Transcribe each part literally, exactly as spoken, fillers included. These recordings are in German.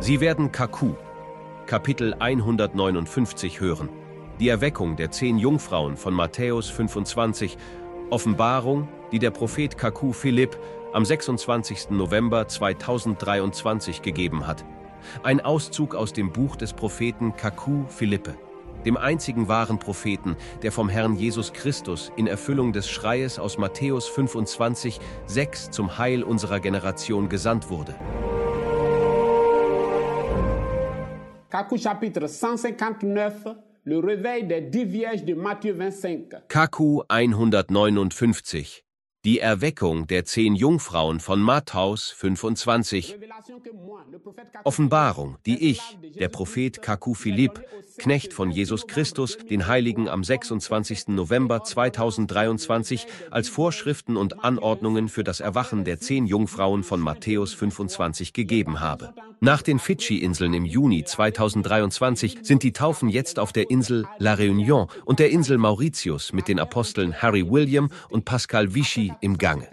Sie werden Kaku, Kapitel hundertneunundfünfzig hören, die Erweckung der zehn Jungfrauen von Matthäus fünfundzwanzig, Offenbarung, die der Prophet Kaku Philipp am sechsundzwanzigsten November zweitausenddreiundzwanzig gegeben hat. Ein Auszug aus dem Buch des Propheten Kaku Philippe, dem einzigen wahren Propheten, der vom Herrn Jesus Christus in Erfüllung des Schreies aus Matthäus fünfundzwanzig, sechs zum Heil unserer Generation gesandt wurde. Kaku chapitre cent cinquante-neuf, le réveil des dix vierges de Matthieu vingt-cinq. Kaku hundertneunundfünfzig, die Erweckung der zehn Jungfrauen von Matthäus fünfundzwanzig. Offenbarung, die ich, der Prophet Kaku Philipp, Knecht von Jesus Christus, den Heiligen am sechsundzwanzigsten November zweitausenddreiundzwanzig, als Vorschriften und Anordnungen für das Erwachen der zehn Jungfrauen von Matthäus fünfundzwanzig gegeben habe. Nach den Fidschi-Inseln im Juni zweitausenddreiundzwanzig sind die Taufen jetzt auf der Insel La Réunion und der Insel Mauritius mit den Aposteln Harry William und Pascal Vichy im Gange.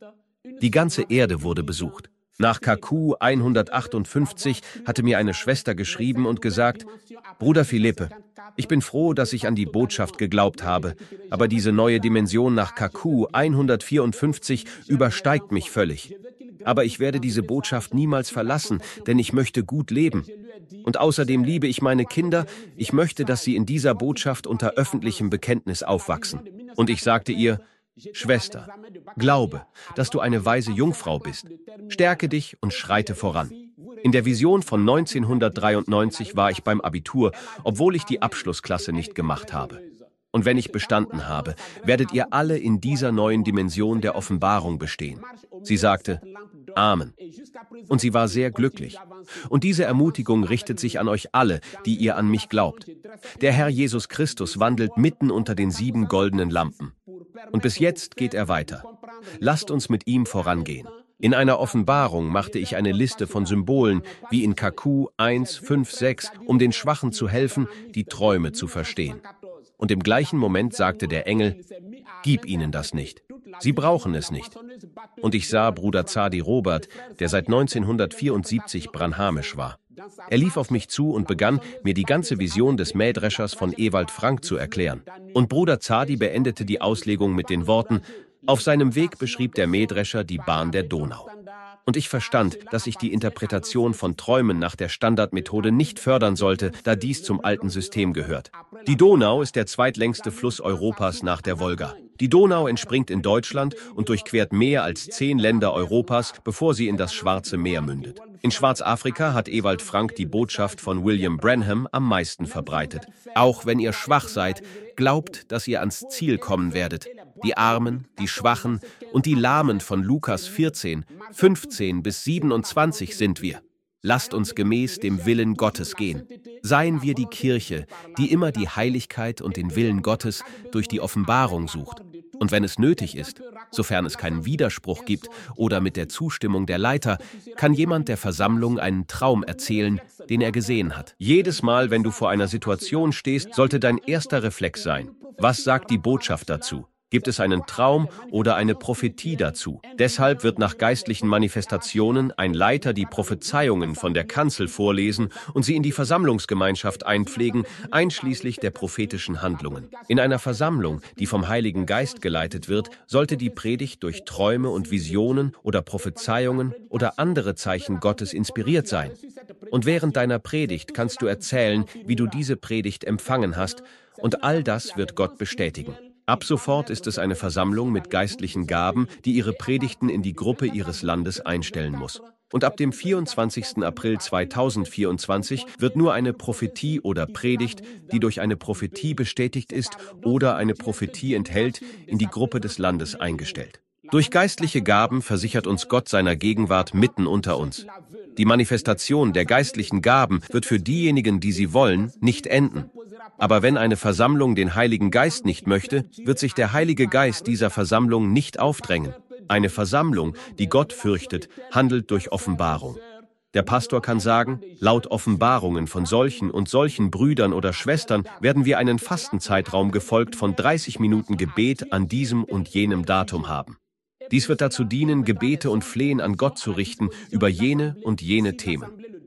Die ganze Erde wurde besucht. Nach Kaku hundertachtundfünfzig hatte mir eine Schwester geschrieben und gesagt: Bruder Philippe, ich bin froh, dass ich an die Botschaft geglaubt habe, aber diese neue Dimension nach Kaku hundertvierundfünfzig übersteigt mich völlig. Aber ich werde diese Botschaft niemals verlassen, denn ich möchte gut leben. Und außerdem liebe ich meine Kinder, ich möchte, dass sie in dieser Botschaft unter öffentlichem Bekenntnis aufwachsen. Und ich sagte ihr: Schwester, glaube, dass du eine weise Jungfrau bist. Stärke dich und schreite voran. In der Vision von neunzehnhundertdreiundneunzig war ich beim Abitur, obwohl ich die Abschlussklasse nicht gemacht habe. Und wenn ich bestanden habe, werdet ihr alle in dieser neuen Dimension der Offenbarung bestehen. Sie sagte: Amen. Und sie war sehr glücklich. Und diese Ermutigung richtet sich an euch alle, die ihr an mich glaubt. Der Herr Jesus Christus wandelt mitten unter den sieben goldenen Lampen. Und bis jetzt geht er weiter. Lasst uns mit ihm vorangehen. In einer Offenbarung machte ich eine Liste von Symbolen, wie in Kaku eins, fünf, sechs, um den Schwachen zu helfen, die Träume zu verstehen. Und im gleichen Moment sagte der Engel: Gib ihnen das nicht. Sie brauchen es nicht. Und ich sah Bruder Zadi Robert, der seit neunzehnhundertvierundsiebzig branhamisch war. Er lief auf mich zu und begann, mir die ganze Vision des Mähdreschers von Ewald Frank zu erklären. Und Bruder Zadi beendete die Auslegung mit den Worten: Auf seinem Weg beschrieb der Mähdrescher die Bahn der Donau. Und ich verstand, dass ich die Interpretation von Träumen nach der Standardmethode nicht fördern sollte, da dies zum alten System gehört. Die Donau ist der zweitlängste Fluss Europas nach der Wolga. Die Donau entspringt in Deutschland und durchquert mehr als zehn Länder Europas, bevor sie in das Schwarze Meer mündet. In Schwarzafrika hat Ewald Frank die Botschaft von William Branham am meisten verbreitet. Auch wenn ihr schwach seid, glaubt, dass ihr ans Ziel kommen werdet. Die Armen, die Schwachen und die Lahmen von Lukas vierzehn, fünfzehn bis siebenundzwanzig sind wir. Lasst uns gemäß dem Willen Gottes gehen. Seien wir die Kirche, die immer die Heiligkeit und den Willen Gottes durch die Offenbarung sucht. Und wenn es nötig ist, sofern es keinen Widerspruch gibt oder mit der Zustimmung der Leiter, kann jemand der Versammlung einen Traum erzählen, den er gesehen hat. Jedes Mal, wenn du vor einer Situation stehst, sollte dein erster Reflex sein: Was sagt die Botschaft dazu? Gibt es einen Traum oder eine Prophetie dazu? Deshalb wird nach geistlichen Manifestationen ein Leiter die Prophezeiungen von der Kanzel vorlesen und sie in die Versammlungsgemeinschaft einpflegen, einschließlich der prophetischen Handlungen. In einer Versammlung, die vom Heiligen Geist geleitet wird, sollte die Predigt durch Träume und Visionen oder Prophezeiungen oder andere Zeichen Gottes inspiriert sein. Und während deiner Predigt kannst du erzählen, wie du diese Predigt empfangen hast, und all das wird Gott bestätigen. Ab sofort ist es eine Versammlung mit geistlichen Gaben, die ihre Predigten in die Gruppe ihres Landes einstellen muss. Und ab dem vierundzwanzigsten April zweitausendvierundzwanzig wird nur eine Prophetie oder Predigt, die durch eine Prophetie bestätigt ist oder eine Prophetie enthält, in die Gruppe des Landes eingestellt. Durch geistliche Gaben versichert uns Gott seiner Gegenwart mitten unter uns. Die Manifestation der geistlichen Gaben wird für diejenigen, die sie wollen, nicht enden. Aber wenn eine Versammlung den Heiligen Geist nicht möchte, wird sich der Heilige Geist dieser Versammlung nicht aufdrängen. Eine Versammlung, die Gott fürchtet, handelt durch Offenbarung. Der Pastor kann sagen: Laut Offenbarungen von solchen und solchen Brüdern oder Schwestern werden wir einen Fastenzeitraum gefolgt von dreißig Minuten Gebet an diesem und jenem Datum haben. Dies wird dazu dienen, Gebete und Flehen an Gott zu richten über jene und jene Themen.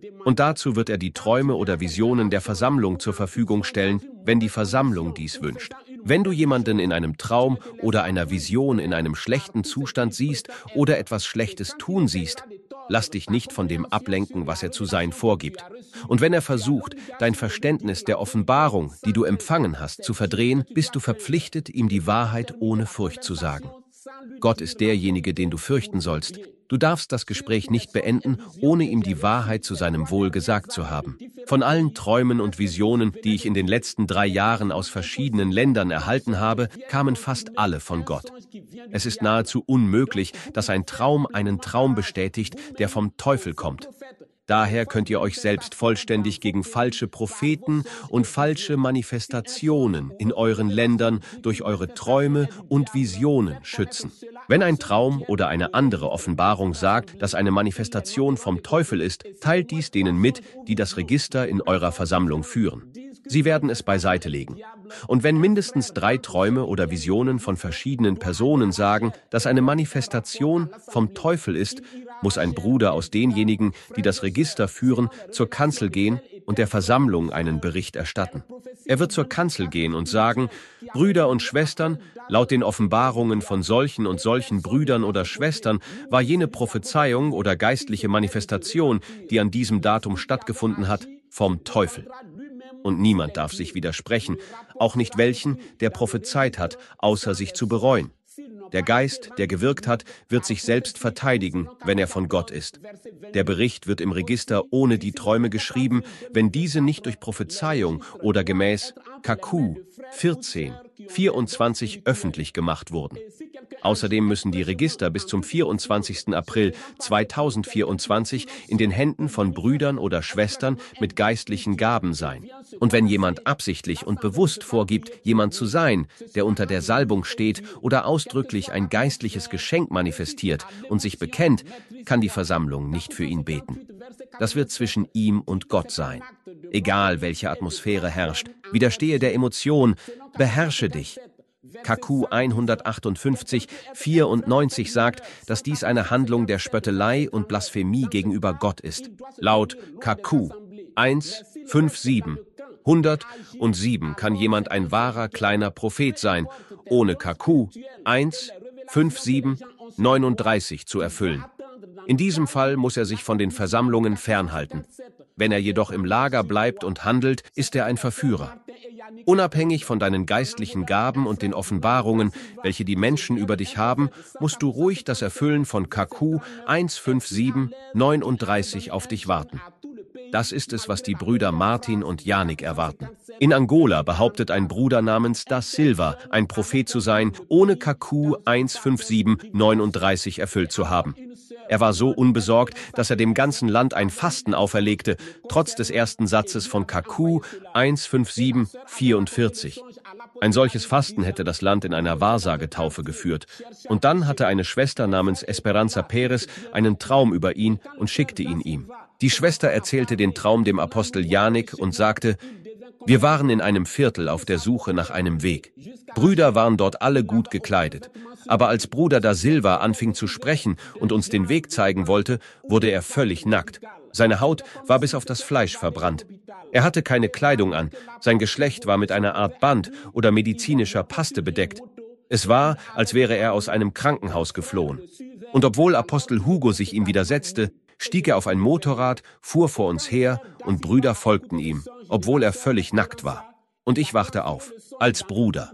Und dazu wird er die Träume oder Visionen der Versammlung zur Verfügung stellen, wenn die Versammlung dies wünscht. Wenn du jemanden in einem Traum oder einer Vision in einem schlechten Zustand siehst oder etwas Schlechtes tun siehst, lass dich nicht von dem ablenken, was er zu sein vorgibt. Und wenn er versucht, dein Verständnis der Offenbarung, die du empfangen hast, zu verdrehen, bist du verpflichtet, ihm die Wahrheit ohne Furcht zu sagen. Gott ist derjenige, den du fürchten sollst. Du darfst das Gespräch nicht beenden, ohne ihm die Wahrheit zu seinem Wohl gesagt zu haben. Von allen Träumen und Visionen, die ich in den letzten drei Jahren aus verschiedenen Ländern erhalten habe, kamen fast alle von Gott. Es ist nahezu unmöglich, dass ein Traum einen Traum bestätigt, der vom Teufel kommt. Daher könnt ihr euch selbst vollständig gegen falsche Propheten und falsche Manifestationen in euren Ländern durch eure Träume und Visionen schützen. Wenn ein Traum oder eine andere Offenbarung sagt, dass eine Manifestation vom Teufel ist, teilt dies denen mit, die das Register in eurer Versammlung führen. Sie werden es beiseite legen. Und wenn mindestens drei Träume oder Visionen von verschiedenen Personen sagen, dass eine Manifestation vom Teufel ist, muss ein Bruder aus denjenigen, die das Register führen, zur Kanzel gehen und der Versammlung einen Bericht erstatten. Er wird zur Kanzel gehen und sagen: Brüder und Schwestern, laut den Offenbarungen von solchen und solchen Brüdern oder Schwestern war jene Prophezeiung oder geistliche Manifestation, die an diesem Datum stattgefunden hat, vom Teufel. Und niemand darf sich widersprechen, auch nicht welchen, der prophezeit hat, außer sich zu bereuen. Der Geist, der gewirkt hat, wird sich selbst verteidigen, wenn er von Gott ist. Der Bericht wird im Register ohne die Träume geschrieben, wenn diese nicht durch Prophezeiung oder gemäß K Q vierzehn vierundzwanzig öffentlich gemacht wurden. Außerdem müssen die Register bis zum vierundzwanzigsten April zweitausendvierundzwanzig in den Händen von Brüdern oder Schwestern mit geistlichen Gaben sein. Und wenn jemand absichtlich und bewusst vorgibt, jemand zu sein, der unter der Salbung steht oder ausdrücklich ein geistliches Geschenk manifestiert und sich bekennt, kann die Versammlung nicht für ihn beten. Das wird zwischen ihm und Gott sein. Egal, welche Atmosphäre herrscht, widerstehe der Emotion, beherrsche dich. K Q hundertachtundfünfzig vierundneunzig sagt, dass dies eine Handlung der Spöttelei und Blasphemie gegenüber Gott ist. Laut K Q eins fünf sieben hundertsieben kann jemand ein wahrer kleiner Prophet sein, ohne K Q eins fünf sieben neununddreißig zu erfüllen. In diesem Fall muss er sich von den Versammlungen fernhalten. Wenn er jedoch im Lager bleibt und handelt, ist er ein Verführer. Unabhängig von deinen geistlichen Gaben und den Offenbarungen, welche die Menschen über dich haben, musst du ruhig das Erfüllen von K Q eins fünf sieben neununddreißig auf dich warten. Das ist es, was die Brüder Martin und Janik erwarten. In Angola behauptet ein Bruder namens Da Silva, ein Prophet zu sein, ohne K Q eins fünf sieben neununddreißig erfüllt zu haben. Er war so unbesorgt, dass er dem ganzen Land ein Fasten auferlegte, trotz des ersten Satzes von K Q eins fünf sieben vierundvierzig. Ein solches Fasten hätte das Land in einer Wahrsagetaufe geführt. Und dann hatte eine Schwester namens Esperanza Perez einen Traum über ihn und schickte ihn ihm. Die Schwester erzählte den Traum dem Apostel Janik und sagte: Wir waren in einem Viertel auf der Suche nach einem Weg. Brüder waren dort alle gut gekleidet. Aber als Bruder Da Silva anfing zu sprechen und uns den Weg zeigen wollte, wurde er völlig nackt. Seine Haut war bis auf das Fleisch verbrannt. Er hatte keine Kleidung an. Sein Geschlecht war mit einer Art Band oder medizinischer Paste bedeckt. Es war, als wäre er aus einem Krankenhaus geflohen. Und obwohl Apostel Hugo sich ihm widersetzte, stieg er auf ein Motorrad, fuhr vor uns her und Brüder folgten ihm, obwohl er völlig nackt war. Und ich wachte auf, als Bruder.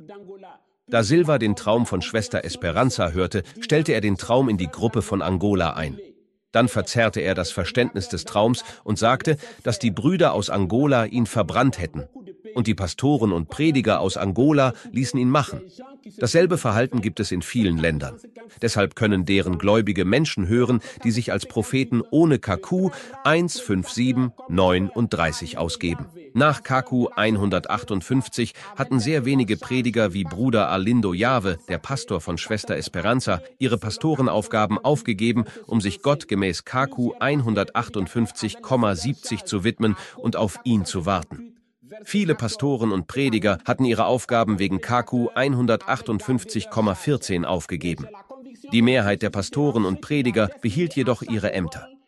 Da Silva den Traum von Schwester Esperanza hörte, stellte er den Traum in die Gruppe von Angola ein. Dann verzerrte er das Verständnis des Traums und sagte, dass die Brüder aus Angola ihn verbrannt hätten. Und die Pastoren und Prediger aus Angola ließen ihn machen. Dasselbe Verhalten gibt es in vielen Ländern. Deshalb können deren gläubige Menschen hören, die sich als Propheten ohne K Q eins fünf sieben neununddreißig ausgeben. Nach K Q hundertachtundfünfzig hatten sehr wenige Prediger wie Bruder Arlindo Jave, der Pastor von Schwester Esperanza, ihre Pastorenaufgaben aufgegeben, um sich Gott gemäß K Q hundertachtundfünfzig siebzig zu widmen und auf ihn zu warten. Viele Pastoren und Prediger hatten ihre Aufgaben wegen K Q hundertachtundfünfzig vierzehn aufgegeben. Die Mehrheit der Pastoren und Prediger behielt jedoch ihre Ämter.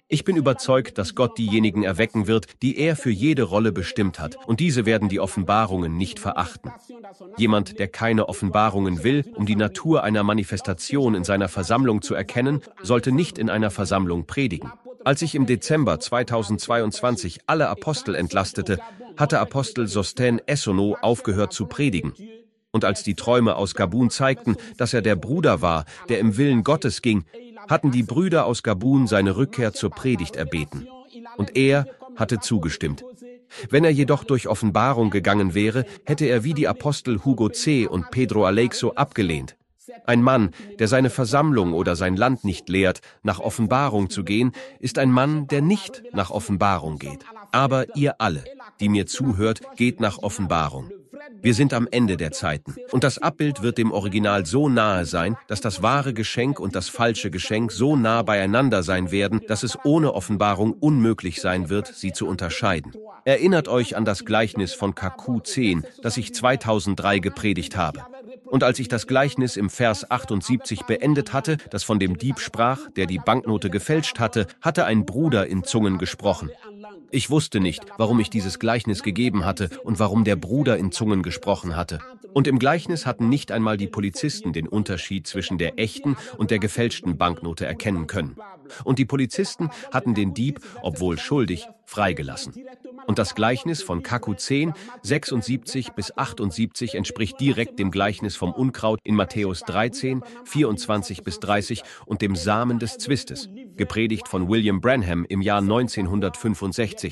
Ich bin überzeugt, dass Gott diejenigen erwecken wird, die er für jede Rolle bestimmt hat, und diese werden die Offenbarungen nicht verachten. Jemand, der keine Offenbarungen will, um die Natur einer Manifestation in seiner Versammlung zu erkennen, sollte nicht in einer Versammlung predigen. Als ich im Dezember zweitausendzweiundzwanzig alle Apostel entlastete, hatte Apostel Sostène Essonneau aufgehört zu predigen. Und als die Träume aus Gabun zeigten, dass er der Bruder war, der im Willen Gottes ging, hatten die Brüder aus Gabun seine Rückkehr zur Predigt erbeten. Und er hatte zugestimmt. Wenn er jedoch durch Offenbarung gegangen wäre, hätte er wie die Apostel Hugo C. und Pedro Aleixo abgelehnt. Ein Mann, der seine Versammlung oder sein Land nicht lehrt, nach Offenbarung zu gehen, ist ein Mann, der nicht nach Offenbarung geht. Aber ihr alle, die mir zuhört, geht nach Offenbarung. Wir sind am Ende der Zeiten. Und das Abbild wird dem Original so nahe sein, dass das wahre Geschenk und das falsche Geschenk so nah beieinander sein werden, dass es ohne Offenbarung unmöglich sein wird, sie zu unterscheiden. Erinnert euch an das Gleichnis von K Q zehn, das ich zweitausenddrei gepredigt habe. Und als ich das Gleichnis im Vers achtundsiebzig beendet hatte, das von dem Dieb sprach, der die Banknote gefälscht hatte, hatte ein Bruder in Zungen gesprochen. Ich wusste nicht, warum ich dieses Gleichnis gegeben hatte und warum der Bruder in Zungen gesprochen hatte. Und im Gleichnis hatten nicht einmal die Polizisten den Unterschied zwischen der echten und der gefälschten Banknote erkennen können. Und die Polizisten hatten den Dieb, obwohl schuldig, freigelassen. Und das Gleichnis von K Q zehn, sechsundsiebzig bis achtundsiebzig entspricht direkt dem Gleichnis vom Unkraut in Matthäus dreizehn, vierundzwanzig bis dreißig und dem Samen des Zwistes, gepredigt von William Branham im Jahr neunzehnhundertfünfundsechzig.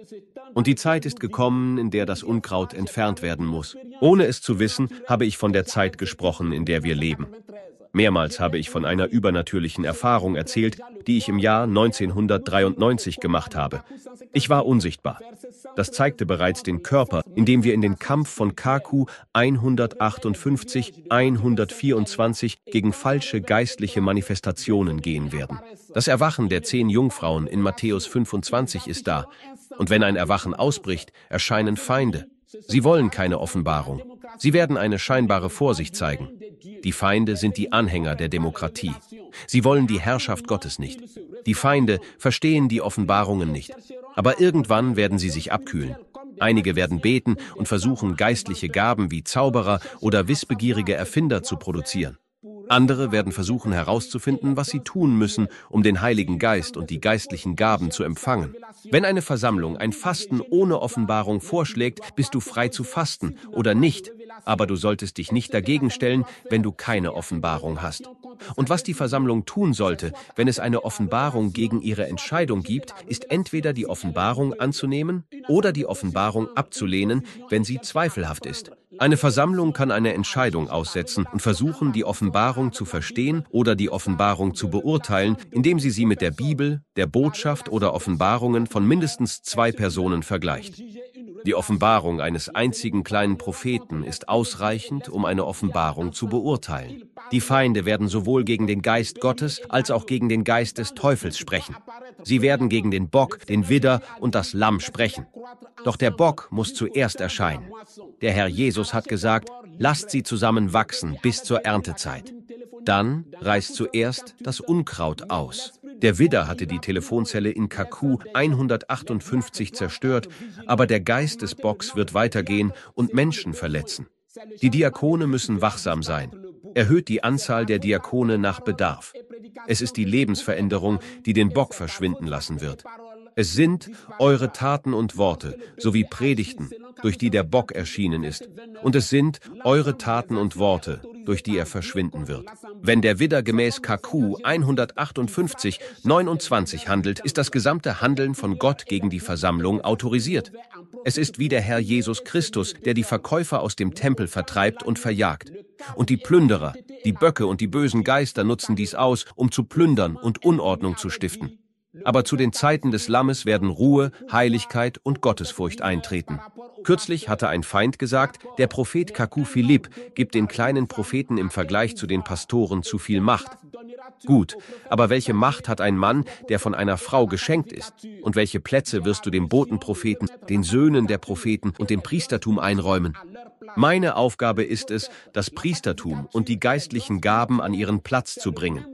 Und die Zeit ist gekommen, in der das Unkraut entfernt werden muss. Ohne es zu wissen, habe ich von der Zeit gesprochen, in der wir leben. Mehrmals habe ich von einer übernatürlichen Erfahrung erzählt, die ich im Jahr neunzehnhundertdreiundneunzig gemacht habe. Ich war unsichtbar. Das zeigte bereits den Körper, in dem wir in den Kampf von K Q hundertachtundfünfzig hundertvierundzwanzig gegen falsche geistliche Manifestationen gehen werden. Das Erwachen der zehn Jungfrauen in Matthäus fünfundzwanzig ist da. Und wenn ein Erwachen ausbricht, erscheinen Feinde. Sie wollen keine Offenbarung. Sie werden eine scheinbare Vorsicht zeigen. Die Feinde sind die Anhänger der Demokratie. Sie wollen die Herrschaft Gottes nicht. Die Feinde verstehen die Offenbarungen nicht. Aber irgendwann werden sie sich abkühlen. Einige werden beten und versuchen, geistliche Gaben wie Zauberer oder wissbegierige Erfinder zu produzieren. Andere werden versuchen herauszufinden, was sie tun müssen, um den Heiligen Geist und die geistlichen Gaben zu empfangen. Wenn eine Versammlung ein Fasten ohne Offenbarung vorschlägt, bist du frei zu fasten oder nicht. Aber du solltest dich nicht dagegen stellen, wenn du keine Offenbarung hast. Und was die Versammlung tun sollte, wenn es eine Offenbarung gegen ihre Entscheidung gibt, ist entweder die Offenbarung anzunehmen oder die Offenbarung abzulehnen, wenn sie zweifelhaft ist. Eine Versammlung kann eine Entscheidung aussetzen und versuchen, die Offenbarung zu verstehen oder die Offenbarung zu beurteilen, indem sie sie mit der Bibel, der Botschaft oder Offenbarungen von mindestens zwei Personen vergleicht. Die Offenbarung eines einzigen kleinen Propheten ist ausreichend, um eine Offenbarung zu beurteilen. Die Feinde werden sowohl gegen den Geist Gottes als auch gegen den Geist des Teufels sprechen. Sie werden gegen den Bock, den Widder und das Lamm sprechen. Doch der Bock muss zuerst erscheinen. Der Herr Jesus hat gesagt, lasst sie zusammen wachsen bis zur Erntezeit. Dann reißt zuerst das Unkraut aus. Der Widder hatte die Telefonzelle in K Q hundertachtundfünfzig zerstört, aber der Geist des Bocks wird weitergehen und Menschen verletzen. Die Diakone müssen wachsam sein. Erhöht die Anzahl der Diakone nach Bedarf. Es ist die Lebensveränderung, die den Bock verschwinden lassen wird. Es sind eure Taten und Worte, sowie Predigten, durch die der Bock erschienen ist. Und es sind eure Taten und Worte, durch die er verschwinden wird. Wenn der Widder gemäß K Q hundertachtundfünfzig neunundzwanzig handelt, ist das gesamte Handeln von Gott gegen die Versammlung autorisiert. Es ist wie der Herr Jesus Christus, der die Verkäufer aus dem Tempel vertreibt und verjagt. Und die Plünderer, die Böcke und die bösen Geister nutzen dies aus, um zu plündern und Unordnung zu stiften. Aber zu den Zeiten des Lammes werden Ruhe, Heiligkeit und Gottesfurcht eintreten. Kürzlich hatte ein Feind gesagt, der Prophet K Q Philipp gibt den kleinen Propheten im Vergleich zu den Pastoren zu viel Macht. Gut, aber welche Macht hat ein Mann, der von einer Frau geschenkt ist? Und welche Plätze wirst du dem Botenpropheten, den Söhnen der Propheten und dem Priestertum einräumen? Meine Aufgabe ist es, das Priestertum und die geistlichen Gaben an ihren Platz zu bringen.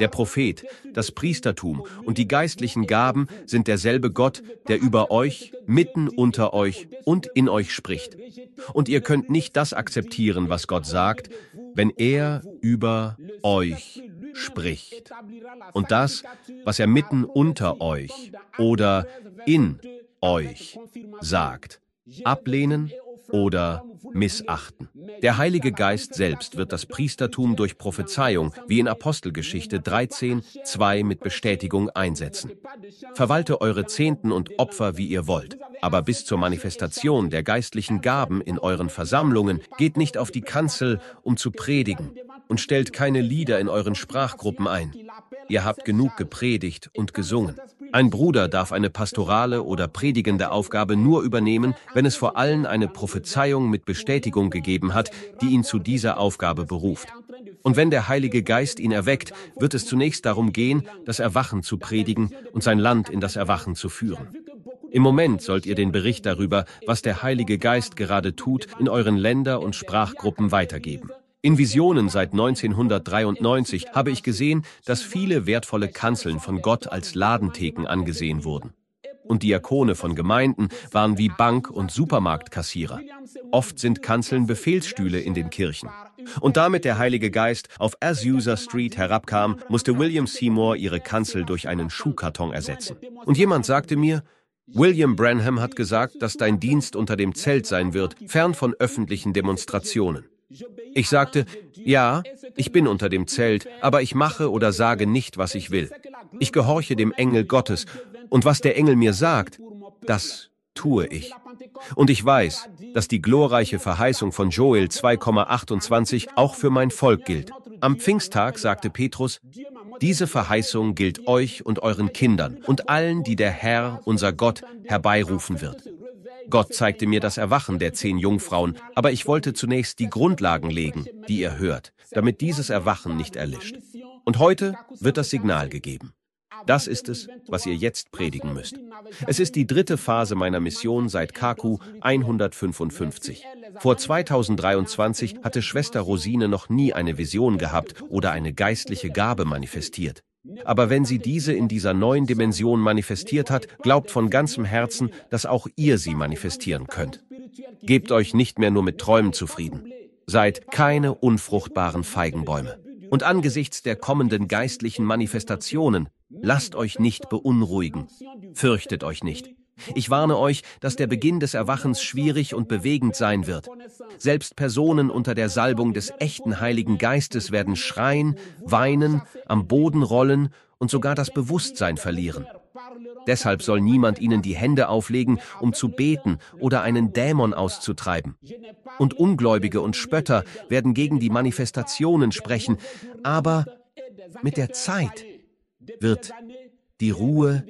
Der Prophet, das Priestertum und die geistlichen Gaben sind derselbe Gott, der über euch, mitten unter euch und in euch spricht. Und ihr könnt nicht das akzeptieren, was Gott sagt, wenn er über euch spricht. Und das, was er mitten unter euch oder in euch sagt, ablehnen oder missachten. Der Heilige Geist selbst wird das Priestertum durch Prophezeiung, wie in Apostelgeschichte dreizehn, zwei mit Bestätigung einsetzen. Verwalte eure Zehnten und Opfer, wie ihr wollt, aber bis zur Manifestation der geistlichen Gaben in euren Versammlungen geht nicht auf die Kanzel, um zu predigen, und stellt keine Lieder in euren Sprachgruppen ein. Ihr habt genug gepredigt und gesungen. Ein Bruder darf eine pastorale oder predigende Aufgabe nur übernehmen, wenn es vor allem eine Prophezeiung mit Bestätigung gegeben hat, die ihn zu dieser Aufgabe beruft. Und wenn der Heilige Geist ihn erweckt, wird es zunächst darum gehen, das Erwachen zu predigen und sein Land in das Erwachen zu führen. Im Moment sollt ihr den Bericht darüber, was der Heilige Geist gerade tut, in euren Länder- und Sprachgruppen weitergeben. In Visionen seit neunzehnhundertdreiundneunzig habe ich gesehen, dass viele wertvolle Kanzeln von Gott als Ladentheken angesehen wurden. Und Diakone von Gemeinden waren wie Bank- und Supermarktkassierer. Oft sind Kanzeln Befehlsstühle in den Kirchen. Und damit der Heilige Geist auf Azusa Street herabkam, musste William Seymour ihre Kanzel durch einen Schuhkarton ersetzen. Und jemand sagte mir, William Branham hat gesagt, dass dein Dienst unter dem Zelt sein wird, fern von öffentlichen Demonstrationen. Ich sagte, ja, ich bin unter dem Zelt, aber ich mache oder sage nicht, was ich will. Ich gehorche dem Engel Gottes, und was der Engel mir sagt, das tue ich. Und ich weiß, dass die glorreiche Verheißung von Joel zwei Komma achtundzwanzig auch für mein Volk gilt. Am Pfingsttag sagte Petrus, diese Verheißung gilt euch und euren Kindern und allen, die der Herr, unser Gott, herbeirufen wird. Gott zeigte mir das Erwachen der zehn Jungfrauen, aber ich wollte zunächst die Grundlagen legen, die ihr hört, damit dieses Erwachen nicht erlischt. Und heute wird das Signal gegeben. Das ist es, was ihr jetzt predigen müsst. Es ist die dritte Phase meiner Mission seit K Q hundertfünfundfünfzig. Vor zweitausenddreiundzwanzig hatte Schwester Rosine noch nie eine Vision gehabt oder eine geistliche Gabe manifestiert. Aber wenn sie diese in dieser neuen Dimension manifestiert hat, glaubt von ganzem Herzen, dass auch ihr sie manifestieren könnt. Gebt euch nicht mehr nur mit Träumen zufrieden. Seid keine unfruchtbaren Feigenbäume. Und angesichts der kommenden geistlichen Manifestationen, lasst euch nicht beunruhigen. Fürchtet euch nicht. Ich warne euch, dass der Beginn des Erwachens schwierig und bewegend sein wird. Selbst Personen unter der Salbung des echten Heiligen Geistes werden schreien, weinen, am Boden rollen und sogar das Bewusstsein verlieren. Deshalb soll niemand ihnen die Hände auflegen, um zu beten oder einen Dämon auszutreiben. Und Ungläubige und Spötter werden gegen die Manifestationen sprechen, aber mit der Zeit wird die Ruhe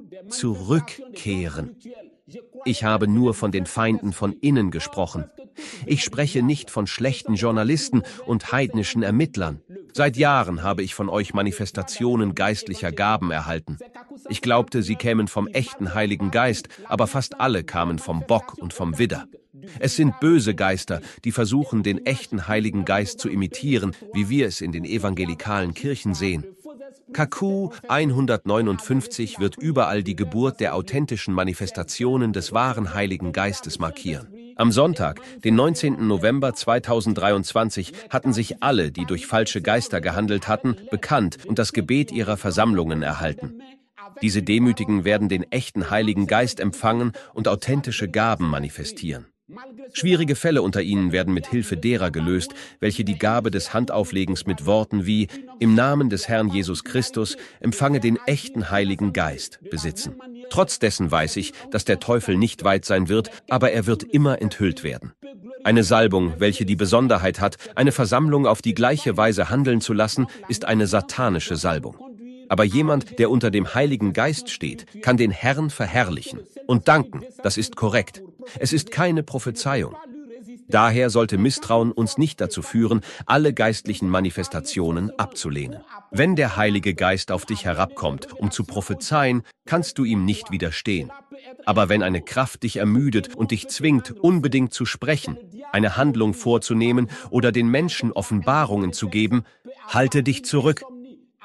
zurückkehren. Ich habe nur von den Feinden von innen gesprochen. Ich spreche nicht von schlechten Journalisten und heidnischen Ermittlern. Seit Jahren habe ich von euch Manifestationen geistlicher Gaben erhalten. Ich glaubte, sie kämen vom echten Heiligen Geist, aber fast alle kamen vom Bock und vom Widder. Es sind böse Geister, die versuchen, den echten Heiligen Geist zu imitieren, wie wir es in den evangelikalen Kirchen sehen. K Q hundertneunundfünfzig wird überall die Geburt der authentischen Manifestationen des wahren Heiligen Geistes markieren. Am Sonntag, den neunzehnten November zweitausenddreiundzwanzig, hatten sich alle, die durch falsche Geister gehandelt hatten, bekannt und das Gebet ihrer Versammlungen erhalten. Diese Demütigen werden den echten Heiligen Geist empfangen und authentische Gaben manifestieren. Schwierige Fälle unter ihnen werden mit Hilfe derer gelöst, welche die Gabe des Handauflegens mit Worten wie »Im Namen des Herrn Jesus Christus empfange den echten Heiligen Geist« besitzen. Trotz dessen weiß ich, dass der Teufel nicht weit sein wird, aber er wird immer enthüllt werden. Eine Salbung, welche die Besonderheit hat, eine Versammlung auf die gleiche Weise handeln zu lassen, ist eine satanische Salbung. Aber jemand, der unter dem Heiligen Geist steht, kann den Herrn verherrlichen und danken, das ist korrekt. Es ist keine Prophezeiung. Daher sollte Misstrauen uns nicht dazu führen, alle geistlichen Manifestationen abzulehnen. Wenn der Heilige Geist auf dich herabkommt, um zu prophezeien, kannst du ihm nicht widerstehen. Aber wenn eine Kraft dich ermüdet und dich zwingt, unbedingt zu sprechen, eine Handlung vorzunehmen oder den Menschen Offenbarungen zu geben, halte dich zurück.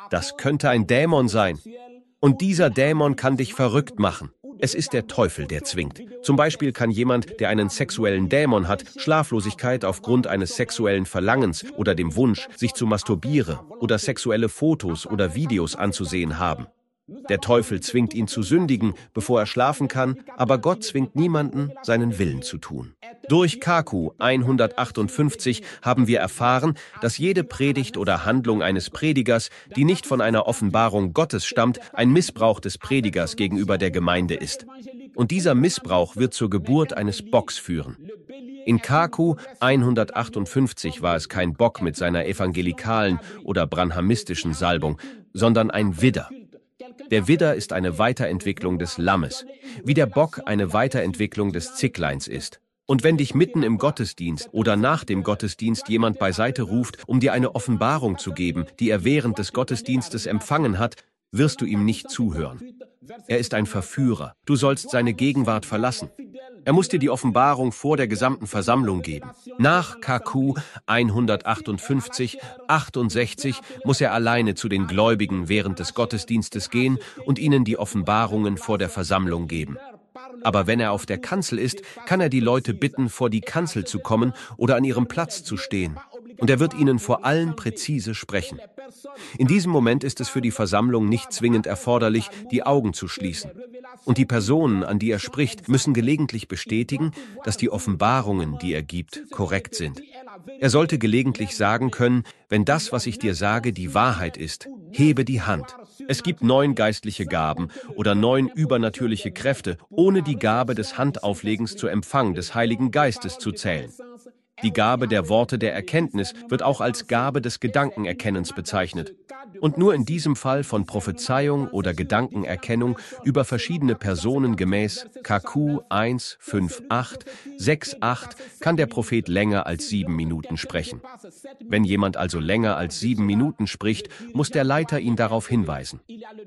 Das könnte ein Dämon sein. Und dieser Dämon kann dich verrückt machen. Es ist der Teufel, der zwingt. Zum Beispiel kann jemand, der einen sexuellen Dämon hat, Schlaflosigkeit aufgrund eines sexuellen Verlangens oder dem Wunsch, sich zu masturbieren oder sexuelle Fotos oder Videos anzusehen haben. Der Teufel zwingt ihn zu sündigen, bevor er schlafen kann, aber Gott zwingt niemanden, seinen Willen zu tun. Durch K Q hundertachtundfünfzig haben wir erfahren, dass jede Predigt oder Handlung eines Predigers, die nicht von einer Offenbarung Gottes stammt, ein Missbrauch des Predigers gegenüber der Gemeinde ist. Und dieser Missbrauch wird zur Geburt eines Bocks führen. In K Q hundertachtundfünfzig war es kein Bock mit seiner evangelikalen oder branhamistischen Salbung, sondern ein Widder. Der Widder ist eine Weiterentwicklung des Lammes, wie der Bock eine Weiterentwicklung des Zickleins ist. Und wenn dich mitten im Gottesdienst oder nach dem Gottesdienst jemand beiseite ruft, um dir eine Offenbarung zu geben, die er während des Gottesdienstes empfangen hat, wirst du ihm nicht zuhören. Er ist ein Verführer. Du sollst seine Gegenwart verlassen. Er muss dir die Offenbarung vor der gesamten Versammlung geben. Nach K Q hundertachtundfünfzig, achtundsechzig muss er alleine zu den Gläubigen während des Gottesdienstes gehen und ihnen die Offenbarungen vor der Versammlung geben. Aber wenn er auf der Kanzel ist, kann er die Leute bitten, vor die Kanzel zu kommen oder an ihrem Platz zu stehen. Und er wird ihnen vor allen präzise sprechen. In diesem Moment ist es für die Versammlung nicht zwingend erforderlich, die Augen zu schließen. Und die Personen, an die er spricht, müssen gelegentlich bestätigen, dass die Offenbarungen, die er gibt, korrekt sind. Er sollte gelegentlich sagen können, wenn das, was ich dir sage, die Wahrheit ist, hebe die Hand. Es gibt neun geistliche Gaben oder neun übernatürliche Kräfte, ohne die Gabe des Handauflegens zu Empfang des Heiligen Geistes zu zählen. Die Gabe der Worte der Erkenntnis wird auch als Gabe des Gedankenerkennens bezeichnet. Und nur in diesem Fall von Prophezeiung oder Gedankenerkennung über verschiedene Personen gemäß K Q eins, fünf, acht, sechs, acht kann der Prophet länger als sieben Minuten sprechen. Wenn jemand also länger als sieben Minuten spricht, muss der Leiter ihn darauf hinweisen.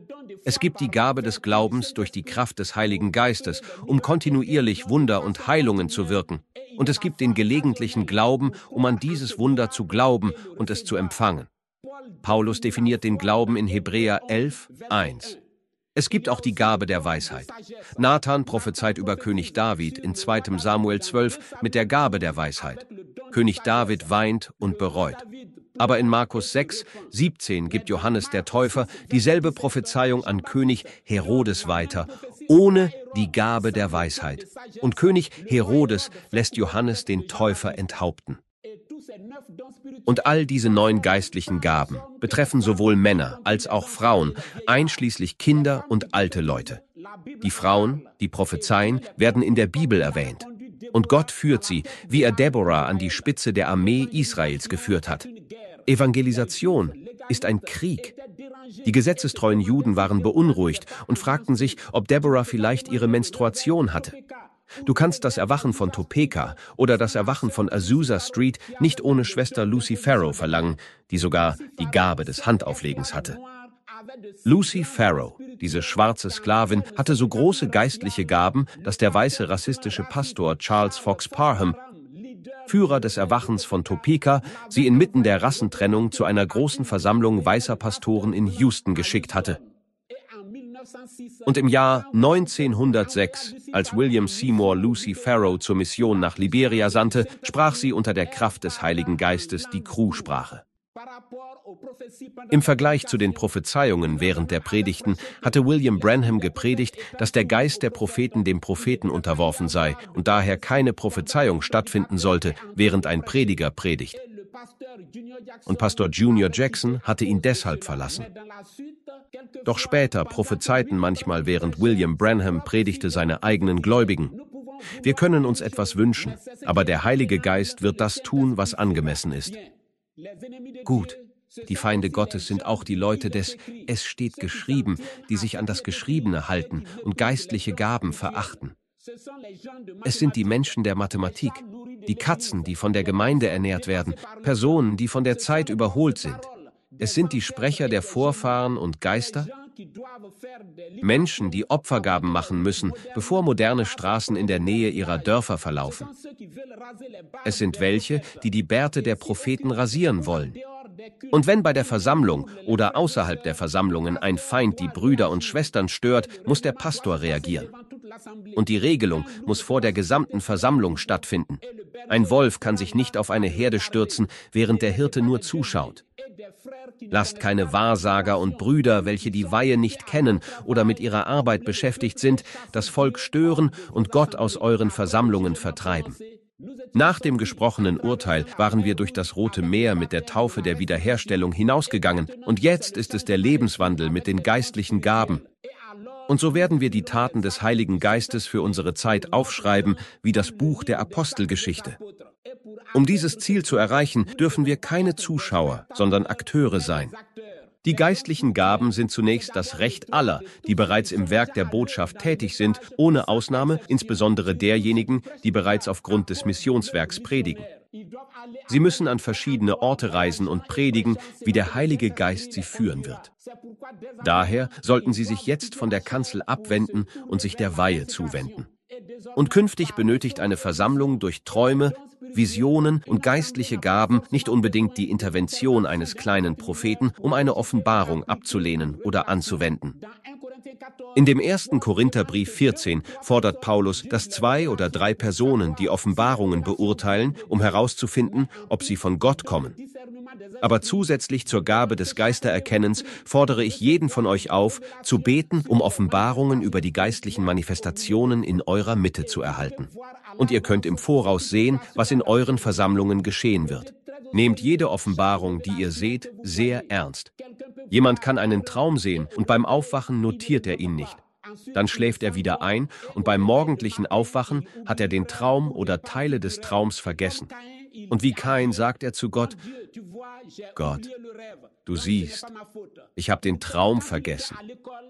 Es gibt die Gabe des Glaubens durch die Kraft des Heiligen Geistes, um kontinuierlich Wunder und Heilungen zu wirken. Und es gibt den gelegentlichen Glauben, um an dieses Wunder zu glauben und es zu empfangen. Paulus definiert den Glauben in Hebräer elf, eins. Es gibt auch die Gabe der Weisheit. Nathan prophezeit über König David in zweiter Samuel zwölf mit der Gabe der Weisheit. König David weint und bereut. Aber in Markus sechs, siebzehn gibt Johannes der Täufer dieselbe Prophezeiung an König Herodes weiter, ohne die Gabe der Weisheit. Und König Herodes lässt Johannes den Täufer enthaupten. Und all diese neun geistlichen Gaben betreffen sowohl Männer als auch Frauen, einschließlich Kinder und alte Leute. Die Frauen, die prophezeien, werden in der Bibel erwähnt. Und Gott führt sie, wie er Deborah an die Spitze der Armee Israels geführt hat. Evangelisation ist ein Krieg. Die gesetzestreuen Juden waren beunruhigt und fragten sich, ob Deborah vielleicht ihre Menstruation hatte. Du kannst das Erwachen von Topeka oder das Erwachen von Azusa Street nicht ohne Schwester Lucy Farrow verlangen, die sogar die Gabe des Handauflegens hatte. Lucy Farrow, diese schwarze Sklavin, hatte so große geistliche Gaben, dass der weiße rassistische Pastor Charles Fox Parham, Führer des Erwachens von Topeka, sie inmitten der Rassentrennung zu einer großen Versammlung weißer Pastoren in Houston geschickt hatte. Und im Jahr neunzehnhundertsechs, als William Seymour Lucy Farrow zur Mission nach Liberia sandte, sprach sie unter der Kraft des Heiligen Geistes die Kru-Sprache. Im Vergleich zu den Prophezeiungen während der Predigten hatte William Branham gepredigt, dass der Geist der Propheten dem Propheten unterworfen sei und daher keine Prophezeiung stattfinden sollte, während ein Prediger predigt. Und Pastor Junior Jackson hatte ihn deshalb verlassen. Doch später prophezeiten manchmal, während William Branham predigte, seine eigenen Gläubigen. Wir können uns etwas wünschen, aber der Heilige Geist wird das tun, was angemessen ist. Gut, die Feinde Gottes sind auch die Leute des Es steht geschrieben, die sich an das Geschriebene halten und geistliche Gaben verachten. Es sind die Menschen der Mathematik, die Katzen, die von der Gemeinde ernährt werden, Personen, die von der Zeit überholt sind. Es sind die Sprecher der Vorfahren und Geister, Menschen, die Opfergaben machen müssen, bevor moderne Straßen in der Nähe ihrer Dörfer verlaufen. Es sind welche, die die Bärte der Propheten rasieren wollen. Und wenn bei der Versammlung oder außerhalb der Versammlungen ein Feind die Brüder und Schwestern stört, muss der Pastor reagieren. Und die Regelung muss vor der gesamten Versammlung stattfinden. Ein Wolf kann sich nicht auf eine Herde stürzen, während der Hirte nur zuschaut. Lasst keine Wahrsager und Brüder, welche die Weihe nicht kennen oder mit ihrer Arbeit beschäftigt sind, das Volk stören und Gott aus euren Versammlungen vertreiben. Nach dem gesprochenen Urteil waren wir durch das Rote Meer mit der Taufe der Wiederherstellung hinausgegangen, und jetzt ist es der Lebenswandel mit den geistlichen Gaben. Und so werden wir die Taten des Heiligen Geistes für unsere Zeit aufschreiben, wie das Buch der Apostelgeschichte. Um dieses Ziel zu erreichen, dürfen wir keine Zuschauer, sondern Akteure sein. Die geistlichen Gaben sind zunächst das Recht aller, die bereits im Werk der Botschaft tätig sind, ohne Ausnahme, insbesondere derjenigen, die bereits aufgrund des Missionswerks predigen. Sie müssen an verschiedene Orte reisen und predigen, wie der Heilige Geist sie führen wird. Daher sollten sie sich jetzt von der Kanzel abwenden und sich der Weihe zuwenden. Und künftig benötigt eine Versammlung durch Träume, Visionen und geistliche Gaben nicht unbedingt die Intervention eines kleinen Propheten, um eine Offenbarung abzulehnen oder anzuwenden. In dem ersten Korintherbrief vierzehn fordert Paulus, dass zwei oder drei Personen die Offenbarungen beurteilen, um herauszufinden, ob sie von Gott kommen. Aber zusätzlich zur Gabe des Geistererkennens fordere ich jeden von euch auf, zu beten, um Offenbarungen über die geistlichen Manifestationen in eurer Mitte zu erhalten. Und ihr könnt im Voraus sehen, was in euren Versammlungen geschehen wird. Nehmt jede Offenbarung, die ihr seht, sehr ernst. Jemand kann einen Traum sehen und beim Aufwachen notiert er ihn nicht. Dann schläft er wieder ein und beim morgendlichen Aufwachen hat er den Traum oder Teile des Traums vergessen. Und wie Kain sagt er zu Gott: Gott, du siehst, ich habe den Traum vergessen.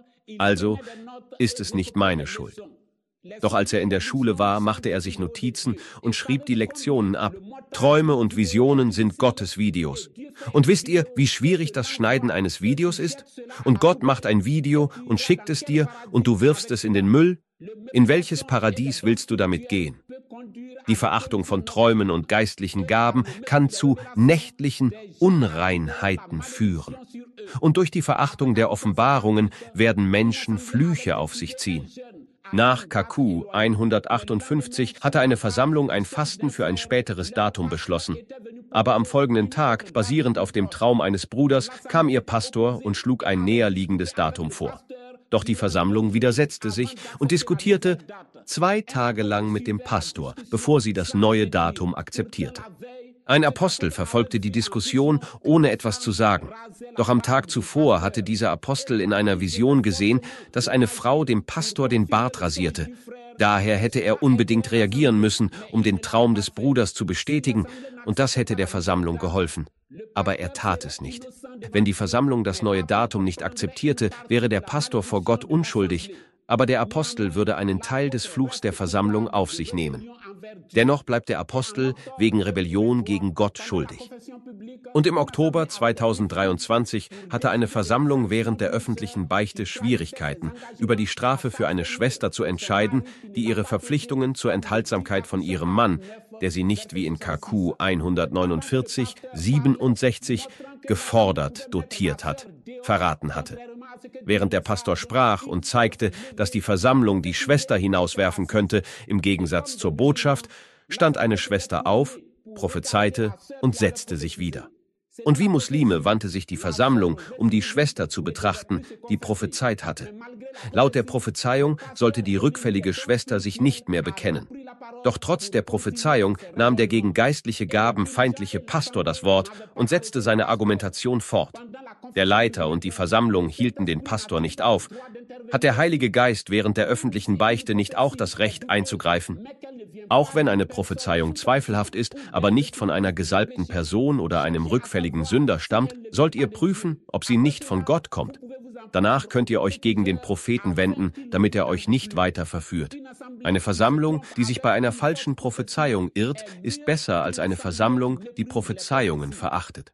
Also ist es nicht meine Schuld. Doch als er in der Schule war, machte er sich Notizen und schrieb die Lektionen ab. Träume und Visionen sind Gottes Videos. Und wisst ihr, wie schwierig das Schneiden eines Videos ist? Und Gott macht ein Video und schickt es dir und du wirfst es in den Müll? In welches Paradies willst du damit gehen? Die Verachtung von Träumen und geistlichen Gaben kann zu nächtlichen Unreinheiten führen. Und durch die Verachtung der Offenbarungen werden Menschen Flüche auf sich ziehen. Nach K Q hundertachtundfünfzig hatte eine Versammlung ein Fasten für ein späteres Datum beschlossen. Aber am folgenden Tag, basierend auf dem Traum eines Bruders, kam ihr Pastor und schlug ein näherliegendes Datum vor. Doch die Versammlung widersetzte sich und diskutierte zwei Tage lang mit dem Pastor, bevor sie das neue Datum akzeptierte. Ein Apostel verfolgte die Diskussion, ohne etwas zu sagen. Doch am Tag zuvor hatte dieser Apostel in einer Vision gesehen, dass eine Frau dem Pastor den Bart rasierte. Daher hätte er unbedingt reagieren müssen, um den Traum des Bruders zu bestätigen, und das hätte der Versammlung geholfen. Aber er tat es nicht. Wenn die Versammlung das neue Datum nicht akzeptierte, wäre der Pastor vor Gott unschuldig, aber der Apostel würde einen Teil des Fluchs der Versammlung auf sich nehmen. Dennoch bleibt der Apostel wegen Rebellion gegen Gott schuldig. Und im Oktober zweitausenddreiundzwanzig hatte eine Versammlung während der öffentlichen Beichte Schwierigkeiten, über die Strafe für eine Schwester zu entscheiden, die ihre Verpflichtungen zur Enthaltsamkeit von ihrem Mann, der sie nicht wie in K Q hundertneunundvierzig siebenundsechzig gefordert dotiert hat, verraten hatte. Während der Pastor sprach und zeigte, dass die Versammlung die Schwester hinauswerfen könnte, im Gegensatz zur Botschaft, stand eine Schwester auf, prophezeite und setzte sich wieder. Und wie Muslime wandte sich die Versammlung, um die Schwester zu betrachten, die prophezeit hatte. Laut der Prophezeiung sollte die rückfällige Schwester sich nicht mehr bekennen. Doch trotz der Prophezeiung nahm der gegen geistliche Gaben feindliche Pastor das Wort und setzte seine Argumentation fort. Der Leiter und die Versammlung hielten den Pastor nicht auf. Hat der Heilige Geist während der öffentlichen Beichte nicht auch das Recht einzugreifen? Auch wenn eine Prophezeiung zweifelhaft ist, aber nicht von einer gesalbten Person oder einem rückfälligen Sünder stammt, sollt ihr prüfen, ob sie nicht von Gott kommt. Danach könnt ihr euch gegen den Propheten wenden, damit er euch nicht weiter verführt. Eine Versammlung, die sich bei einer falschen Prophezeiung irrt, ist besser als eine Versammlung, die Prophezeiungen verachtet.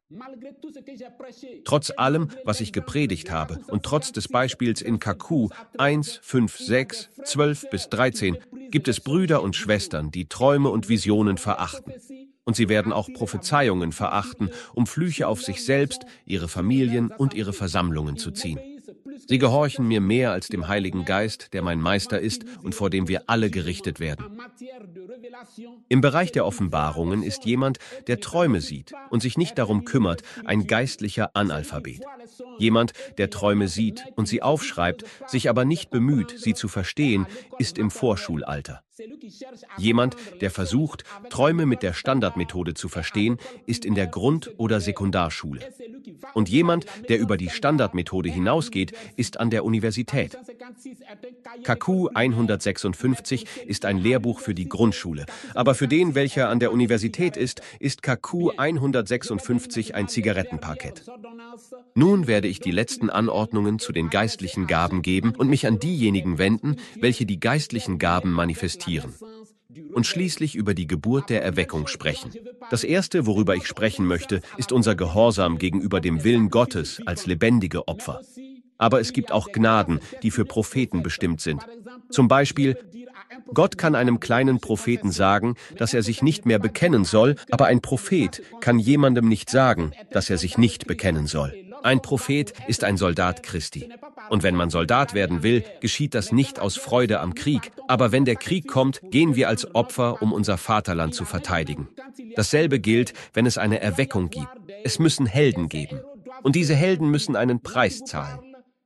Trotz allem, was ich gepredigt habe und trotz des Beispiels in K Q eins, fünf, sechs, zwölf bis dreizehn, gibt es Brüder und Schwestern, die Träume und Visionen verachten. Und sie werden auch Prophezeiungen verachten, um Flüche auf sich selbst, ihre Familien und ihre Versammlungen zu ziehen. Sie gehorchen mir mehr als dem Heiligen Geist, der mein Meister ist und vor dem wir alle gerichtet werden. Im Bereich der Offenbarungen ist jemand, der Träume sieht und sich nicht darum kümmert, ein geistlicher Analphabet. Jemand, der Träume sieht und sie aufschreibt, sich aber nicht bemüht, sie zu verstehen, ist im Vorschulalter. Jemand, der versucht, Träume mit der Standardmethode zu verstehen, ist in der Grund- oder Sekundarschule. Und jemand, der über die Standardmethode hinausgeht, ist an der Universität. K Q hundertsechsundfünfzig ist ein Lehrbuch für die Grundschule, aber für den, welcher an der Universität ist, ist K Q hundertsechsundfünfzig ein Zigarettenparkett. Nun werde ich die letzten Anordnungen zu den geistlichen Gaben geben und mich an diejenigen wenden, welche die geistlichen Gaben manifestieren. Und schließlich über die Geburt der Erweckung sprechen. Das Erste, worüber ich sprechen möchte, ist unser Gehorsam gegenüber dem Willen Gottes als lebendige Opfer. Aber es gibt auch Gnaden, die für Propheten bestimmt sind. Zum Beispiel, Gott kann einem kleinen Propheten sagen, dass er sich nicht mehr bekennen soll, aber ein Prophet kann jemandem nicht sagen, dass er sich nicht bekennen soll. Ein Prophet ist ein Soldat Christi. Und wenn man Soldat werden will, geschieht das nicht aus Freude am Krieg. Aber wenn der Krieg kommt, gehen wir als Opfer, um unser Vaterland zu verteidigen. Dasselbe gilt, wenn es eine Erweckung gibt. Es müssen Helden geben. Und diese Helden müssen einen Preis zahlen.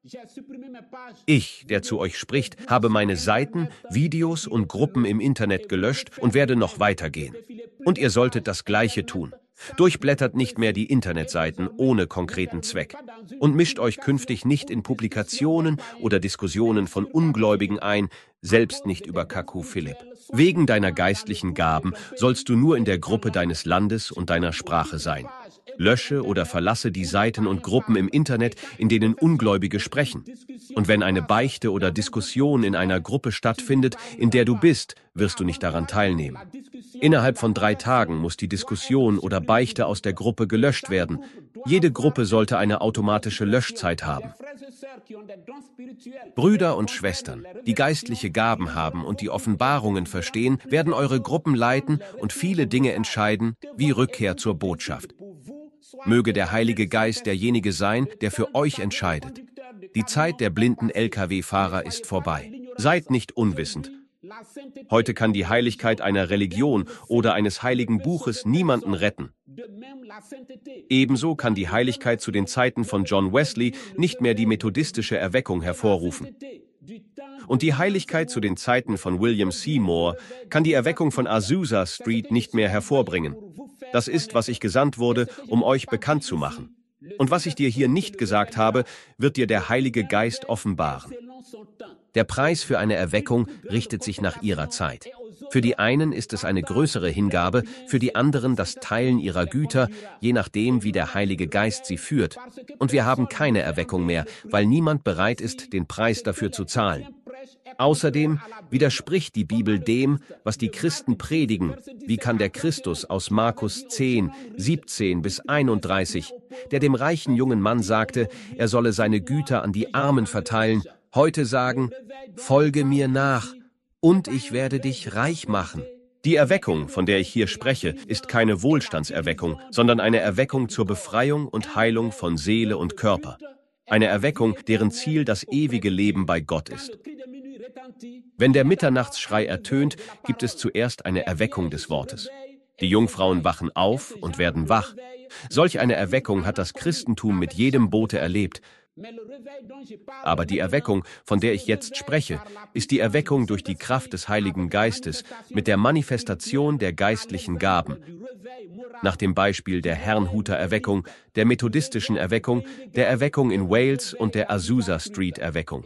Ich, der zu euch spricht, habe meine Seiten, Videos und Gruppen im Internet gelöscht und werde noch weitergehen. Und ihr solltet das Gleiche tun. Durchblättert nicht mehr die Internetseiten ohne konkreten Zweck und mischt euch künftig nicht in Publikationen oder Diskussionen von Ungläubigen ein, selbst nicht über K Q Philipp. Wegen deiner geistlichen Gaben sollst du nur in der Gruppe deines Landes und deiner Sprache sein. Lösche oder verlasse die Seiten und Gruppen im Internet, in denen Ungläubige sprechen. Und wenn eine Beichte oder Diskussion in einer Gruppe stattfindet, in der du bist, wirst du nicht daran teilnehmen. Innerhalb von drei Tagen muss die Diskussion oder Beichte aus der Gruppe gelöscht werden. Jede Gruppe sollte eine automatische Löschzeit haben. Brüder und Schwestern, die geistliche Gaben haben und die Offenbarungen verstehen, werden eure Gruppen leiten und viele Dinge entscheiden, wie Rückkehr zur Botschaft. Möge der Heilige Geist derjenige sein, der für euch entscheidet. Die Zeit der blinden L K W-Fahrer ist vorbei. Seid nicht unwissend. Heute kann die Heiligkeit einer Religion oder eines heiligen Buches niemanden retten. Ebenso kann die Heiligkeit zu den Zeiten von John Wesley nicht mehr die methodistische Erweckung hervorrufen. Und die Heiligkeit zu den Zeiten von William Seymour kann die Erweckung von Azusa Street nicht mehr hervorbringen. Das ist, was ich gesandt wurde, um euch bekannt zu machen. Und was ich dir hier nicht gesagt habe, wird dir der Heilige Geist offenbaren. Der Preis für eine Erweckung richtet sich nach ihrer Zeit. Für die einen ist es eine größere Hingabe, für die anderen das Teilen ihrer Güter, je nachdem, wie der Heilige Geist sie führt. Und wir haben keine Erweckung mehr, weil niemand bereit ist, den Preis dafür zu zahlen. Außerdem widerspricht die Bibel dem, was die Christen predigen. Wie kann der Christus aus Markus zehn, siebzehn bis einunddreißig, der dem reichen jungen Mann sagte, er solle seine Güter an die Armen verteilen, heute sagen, folge mir nach, und ich werde dich reich machen. Die Erweckung, von der ich hier spreche, ist keine Wohlstandserweckung, sondern eine Erweckung zur Befreiung und Heilung von Seele und Körper. Eine Erweckung, deren Ziel das ewige Leben bei Gott ist. Wenn der Mitternachtsschrei ertönt, gibt es zuerst eine Erweckung des Wortes. Die Jungfrauen wachen auf und werden wach. Solch eine Erweckung hat das Christentum mit jedem Bote erlebt. Aber die Erweckung, von der ich jetzt spreche, ist die Erweckung durch die Kraft des Heiligen Geistes mit der Manifestation der geistlichen Gaben. Nach dem Beispiel der Herrnhuter-Erweckung, der methodistischen Erweckung, der Erweckung in Wales und der Azusa Street-Erweckung.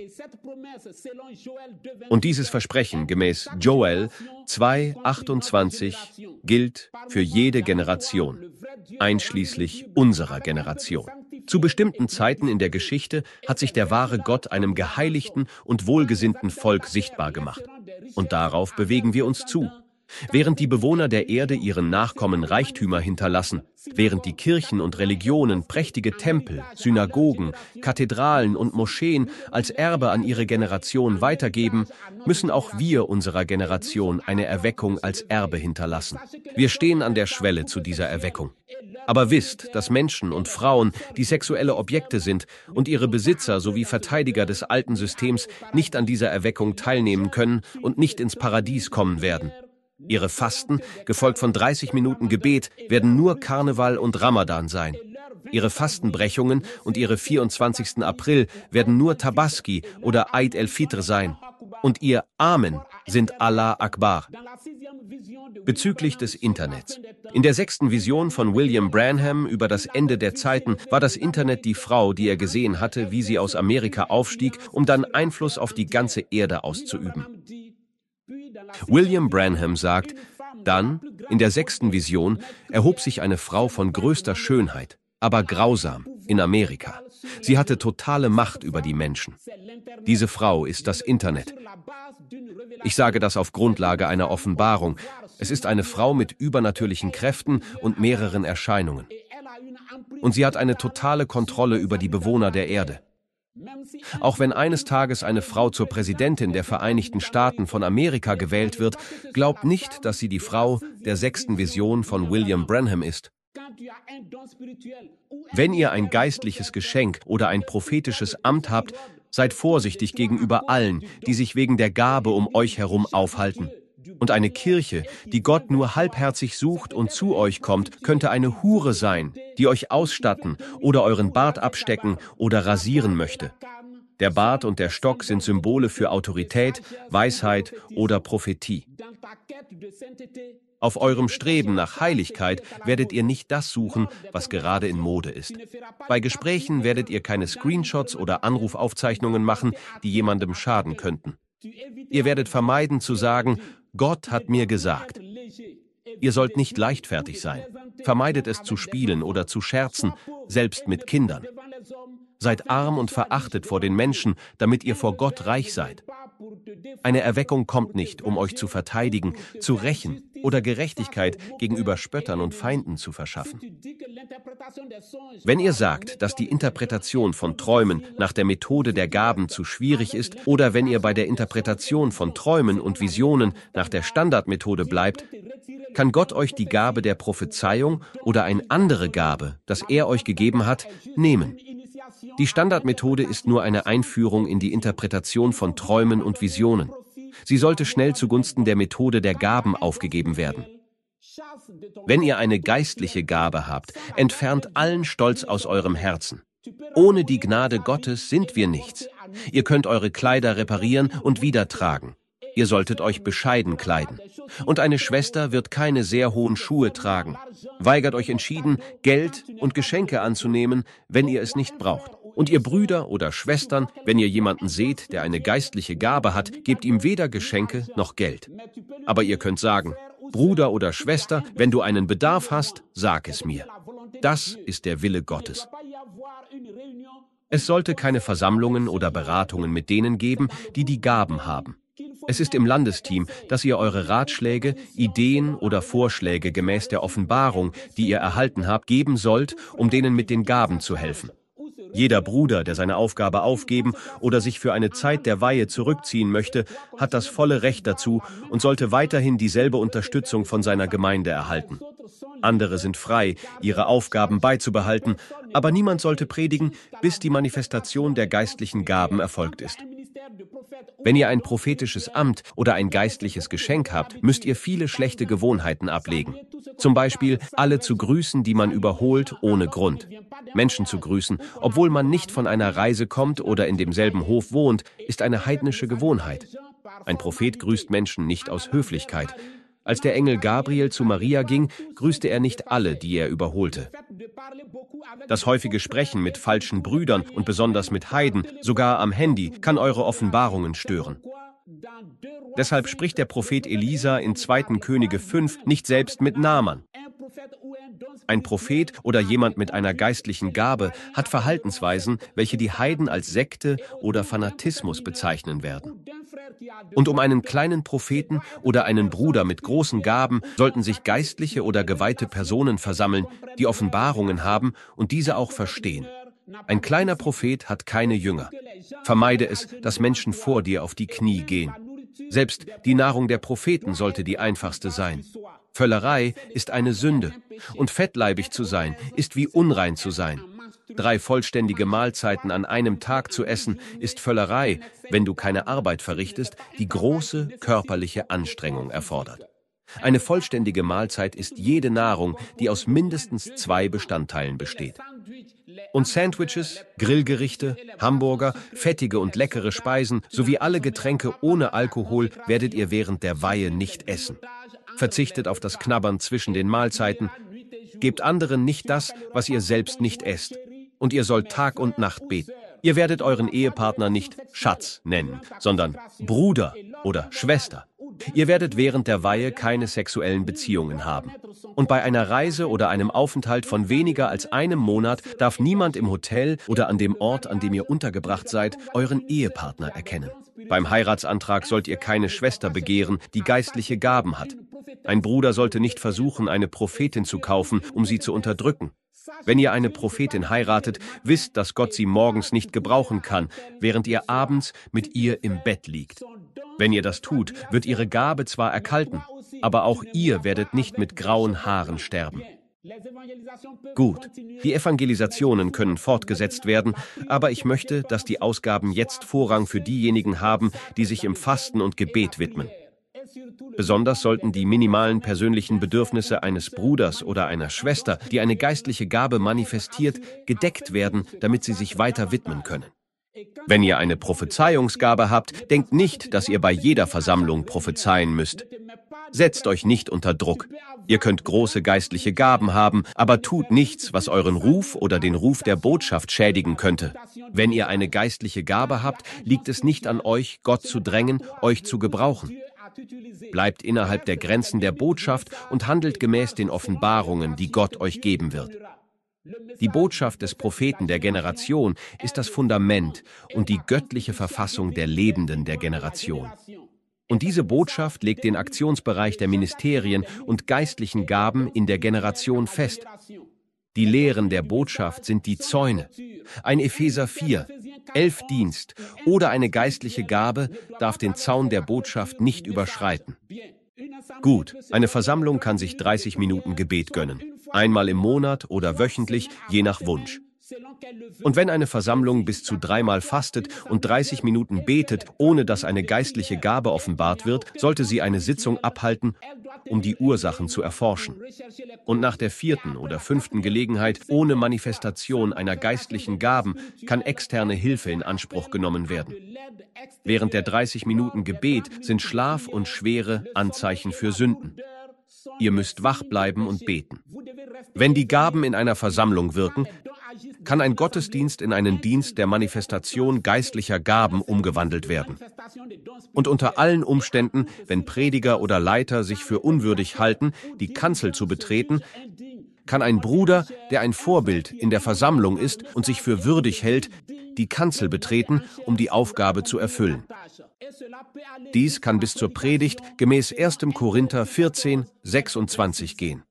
Und dieses Versprechen gemäß Joel zwei, achtundzwanzig gilt für jede Generation, einschließlich unserer Generation. Zu bestimmten Zeiten in der Geschichte hat sich der wahre Gott einem geheiligten und wohlgesinnten Volk sichtbar gemacht. Und darauf bewegen wir uns zu. Während die Bewohner der Erde ihren Nachkommen Reichtümer hinterlassen, während die Kirchen und Religionen prächtige Tempel, Synagogen, Kathedralen und Moscheen als Erbe an ihre Generation weitergeben, müssen auch wir unserer Generation eine Erweckung als Erbe hinterlassen. Wir stehen an der Schwelle zu dieser Erweckung. Aber wisst, dass Menschen und Frauen, die sexuelle Objekte sind und ihre Besitzer sowie Verteidiger des alten Systems nicht an dieser Erweckung teilnehmen können und nicht ins Paradies kommen werden. Ihre Fasten, gefolgt von dreißig Minuten Gebet, werden nur Karneval und Ramadan sein. Ihre Fastenbrechungen und ihre vierundzwanzigsten April werden nur Tabaski oder Eid el-Fitr sein. Und ihr Amen sind Allah Akbar. Bezüglich des Internets. In der sechsten Vision von William Branham über das Ende der Zeiten war das Internet die Frau, die er gesehen hatte, wie sie aus Amerika aufstieg, um dann Einfluss auf die ganze Erde auszuüben. William Branham sagt, dann, in der sechsten Vision, erhob sich eine Frau von größter Schönheit, aber grausam, in Amerika. Sie hatte totale Macht über die Menschen. Diese Frau ist das Internet. Ich sage das auf Grundlage einer Offenbarung. Es ist eine Frau mit übernatürlichen Kräften und mehreren Erscheinungen. Und sie hat eine totale Kontrolle über die Bewohner der Erde. Auch wenn eines Tages eine Frau zur Präsidentin der Vereinigten Staaten von Amerika gewählt wird, glaubt nicht, dass sie die Frau der sechsten Vision von William Branham ist. Wenn ihr ein geistliches Geschenk oder ein prophetisches Amt habt, seid vorsichtig gegenüber allen, die sich wegen der Gabe um euch herum aufhalten. Und eine Kirche, die Gott nur halbherzig sucht und zu euch kommt, könnte eine Hure sein, die euch ausstatten oder euren Bart abstecken oder rasieren möchte. Der Bart und der Stock sind Symbole für Autorität, Weisheit oder Prophetie. Auf eurem Streben nach Heiligkeit werdet ihr nicht das suchen, was gerade in Mode ist. Bei Gesprächen werdet ihr keine Screenshots oder Anrufaufzeichnungen machen, die jemandem schaden könnten. Ihr werdet vermeiden zu sagen, Gott hat mir gesagt. Ihr sollt nicht leichtfertig sein. Vermeidet es zu spielen oder zu scherzen, selbst mit Kindern. Seid arm und verachtet vor den Menschen, damit ihr vor Gott reich seid. Eine Erweckung kommt nicht, um euch zu verteidigen, zu rächen oder Gerechtigkeit gegenüber Spöttern und Feinden zu verschaffen. Wenn ihr sagt, dass die Interpretation von Träumen nach der Methode der Gaben zu schwierig ist, oder wenn ihr bei der Interpretation von Träumen und Visionen nach der Standardmethode bleibt, kann Gott euch die Gabe der Prophezeiung oder eine andere Gabe, das er euch gegeben hat, nehmen. Die Standardmethode ist nur eine Einführung in die Interpretation von Träumen und Visionen. Sie sollte schnell zugunsten der Methode der Gaben aufgegeben werden. Wenn ihr eine geistliche Gabe habt, entfernt allen Stolz aus eurem Herzen. Ohne die Gnade Gottes sind wir nichts. Ihr könnt eure Kleider reparieren und wieder tragen. Ihr solltet euch bescheiden kleiden. Und eine Schwester wird keine sehr hohen Schuhe tragen. Weigert euch entschieden, Geld und Geschenke anzunehmen, wenn ihr es nicht braucht. Und ihr Brüder oder Schwestern, wenn ihr jemanden seht, der eine geistliche Gabe hat, gebt ihm weder Geschenke noch Geld. Aber ihr könnt sagen, Bruder oder Schwester, wenn du einen Bedarf hast, sag es mir. Das ist der Wille Gottes. Es sollte keine Versammlungen oder Beratungen mit denen geben, die die Gaben haben. Es ist im Landesteam, dass ihr eure Ratschläge, Ideen oder Vorschläge gemäß der Offenbarung, die ihr erhalten habt, geben sollt, um denen mit den Gaben zu helfen. Jeder Bruder, der seine Aufgabe aufgeben oder sich für eine Zeit der Weihe zurückziehen möchte, hat das volle Recht dazu und sollte weiterhin dieselbe Unterstützung von seiner Gemeinde erhalten. Andere sind frei, ihre Aufgaben beizubehalten, aber niemand sollte predigen, bis die Manifestation der geistlichen Gaben erfolgt ist. Wenn ihr ein prophetisches Amt oder ein geistliches Geschenk habt, müsst ihr viele schlechte Gewohnheiten ablegen. Zum Beispiel alle zu grüßen, die man überholt, ohne Grund. Menschen zu grüßen, obwohl man nicht von einer Reise kommt oder in demselben Hof wohnt, ist eine heidnische Gewohnheit. Ein Prophet grüßt Menschen nicht aus Höflichkeit. Als der Engel Gabriel zu Maria ging, grüßte er nicht alle, die er überholte. Das häufige Sprechen mit falschen Brüdern und besonders mit Heiden, sogar am Handy, kann eure Offenbarungen stören. Deshalb spricht der Prophet Elisa in zweiten Könige fünf nicht selbst mit Naaman. Ein Prophet oder jemand mit einer geistlichen Gabe hat Verhaltensweisen, welche die Heiden als Sekte oder Fanatismus bezeichnen werden. Und um einen kleinen Propheten oder einen Bruder mit großen Gaben sollten sich geistliche oder geweihte Personen versammeln, die Offenbarungen haben und diese auch verstehen. Ein kleiner Prophet hat keine Jünger. Vermeide es, dass Menschen vor dir auf die Knie gehen. Selbst die Nahrung der Propheten sollte die einfachste sein. Völlerei ist eine Sünde, und fettleibig zu sein ist wie unrein zu sein. Drei vollständige Mahlzeiten an einem Tag zu essen, ist Völlerei, wenn du keine Arbeit verrichtest, die große körperliche Anstrengung erfordert. Eine vollständige Mahlzeit ist jede Nahrung, die aus mindestens zwei Bestandteilen besteht. Und Sandwiches, Grillgerichte, Hamburger, fettige und leckere Speisen sowie alle Getränke ohne Alkohol werdet ihr während der Weihe nicht essen. Verzichtet auf das Knabbern zwischen den Mahlzeiten. Gebt anderen nicht das, was ihr selbst nicht esst. Und ihr sollt Tag und Nacht beten. Ihr werdet euren Ehepartner nicht Schatz nennen, sondern Bruder oder Schwester. Ihr werdet während der Weihe keine sexuellen Beziehungen haben. Und bei einer Reise oder einem Aufenthalt von weniger als einem Monat darf niemand im Hotel oder an dem Ort, an dem ihr untergebracht seid, euren Ehepartner erkennen. Beim Heiratsantrag sollt ihr keine Schwester begehren, die geistliche Gaben hat. Ein Bruder sollte nicht versuchen, eine Prophetin zu kaufen, um sie zu unterdrücken. Wenn ihr eine Prophetin heiratet, wisst, dass Gott sie morgens nicht gebrauchen kann, während ihr abends mit ihr im Bett liegt. Wenn ihr das tut, wird ihre Gabe zwar erkalten, aber auch ihr werdet nicht mit grauen Haaren sterben. Gut, die Evangelisationen können fortgesetzt werden, aber ich möchte, dass die Ausgaben jetzt Vorrang für diejenigen haben, die sich im Fasten und Gebet widmen. Besonders sollten die minimalen persönlichen Bedürfnisse eines Bruders oder einer Schwester, die eine geistliche Gabe manifestiert, gedeckt werden, damit sie sich weiter widmen können. Wenn ihr eine Prophezeiungsgabe habt, denkt nicht, dass ihr bei jeder Versammlung prophezeien müsst. Setzt euch nicht unter Druck. Ihr könnt große geistliche Gaben haben, aber tut nichts, was euren Ruf oder den Ruf der Botschaft schädigen könnte. Wenn ihr eine geistliche Gabe habt, liegt es nicht an euch, Gott zu drängen, euch zu gebrauchen. Bleibt innerhalb der Grenzen der Botschaft und handelt gemäß den Offenbarungen, die Gott euch geben wird. Die Botschaft des Propheten der Generation ist das Fundament und die göttliche Verfassung der Lebenden der Generation. Und diese Botschaft legt den Aktionsbereich der Ministerien und geistlichen Gaben in der Generation fest. Die Lehren der Botschaft sind die Zäune. Ein Epheser vier, elf Dienst oder eine geistliche Gabe darf den Zaun der Botschaft nicht überschreiten. Gut, eine Versammlung kann sich dreißig Minuten Gebet gönnen. Einmal im Monat oder wöchentlich, je nach Wunsch. Und wenn eine Versammlung bis zu dreimal fastet und dreißig Minuten betet, ohne dass eine geistliche Gabe offenbart wird, sollte sie eine Sitzung abhalten, um die Ursachen zu erforschen. Und nach der vierten oder fünften Gelegenheit ohne Manifestation einer geistlichen Gaben kann externe Hilfe in Anspruch genommen werden. Während der dreißig Minuten Gebet sind Schlaf und schwere Anzeichen für Sünden. Ihr müsst wach bleiben und beten. Wenn die Gaben in einer Versammlung wirken, kann ein Gottesdienst in einen Dienst der Manifestation geistlicher Gaben umgewandelt werden. Und unter allen Umständen, wenn Prediger oder Leiter sich für unwürdig halten, die Kanzel zu betreten, kann ein Bruder, der ein Vorbild in der Versammlung ist und sich für würdig hält, die Kanzel betreten, um die Aufgabe zu erfüllen. Dies kann bis zur Predigt gemäß erster Korinther vierzehn, sechsundzwanzig gehen.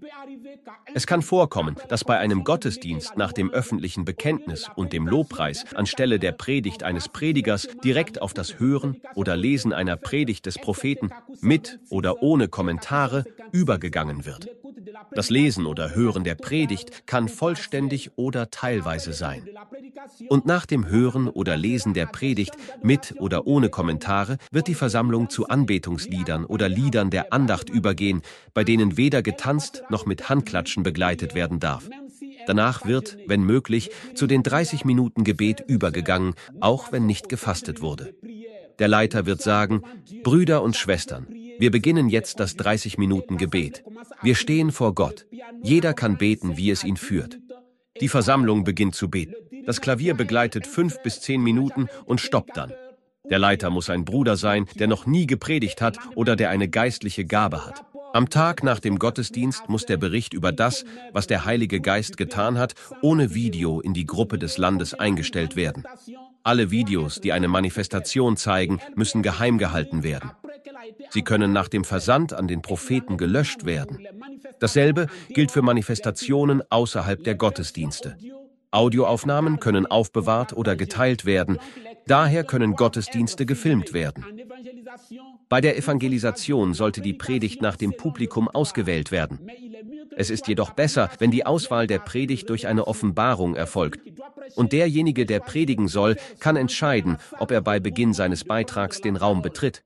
Es kann vorkommen, dass bei einem Gottesdienst nach dem öffentlichen Bekenntnis und dem Lobpreis anstelle der Predigt eines Predigers direkt auf das Hören oder Lesen einer Predigt des Propheten mit oder ohne Kommentare übergegangen wird. Das Lesen oder Hören der Predigt kann vollständig oder teilweise sein. Und nach dem Hören oder Lesen der Predigt mit oder ohne Kommentare wird die Versammlung zu Anbetungsliedern oder Liedern der Andacht übergehen, bei denen weder getanzt noch mit Handklatschen begleitet werden darf. Danach wird, wenn möglich, zu den dreißig Minuten Gebet übergegangen, auch wenn nicht gefastet wurde. Der Leiter wird sagen: Brüder und Schwestern, wir beginnen jetzt das dreißig Minuten Gebet. Wir stehen vor Gott. Jeder kann beten, wie es ihn führt. Die Versammlung beginnt zu beten. Das Klavier begleitet fünf bis zehn Minuten und stoppt dann. Der Leiter muss ein Bruder sein, der noch nie gepredigt hat oder der eine geistliche Gabe hat. Am Tag nach dem Gottesdienst muss der Bericht über das, was der Heilige Geist getan hat, ohne Video in die Gruppe des Landes eingestellt werden. Alle Videos, die eine Manifestation zeigen, müssen geheim gehalten werden. Sie können nach dem Versand an den Propheten gelöscht werden. Dasselbe gilt für Manifestationen außerhalb der Gottesdienste. Audioaufnahmen können aufbewahrt oder geteilt werden. Daher können Gottesdienste gefilmt werden. Bei der Evangelisation sollte die Predigt nach dem Publikum ausgewählt werden. Es ist jedoch besser, wenn die Auswahl der Predigt durch eine Offenbarung erfolgt. Und derjenige, der predigen soll, kann entscheiden, ob er bei Beginn seines Beitrags den Raum betritt.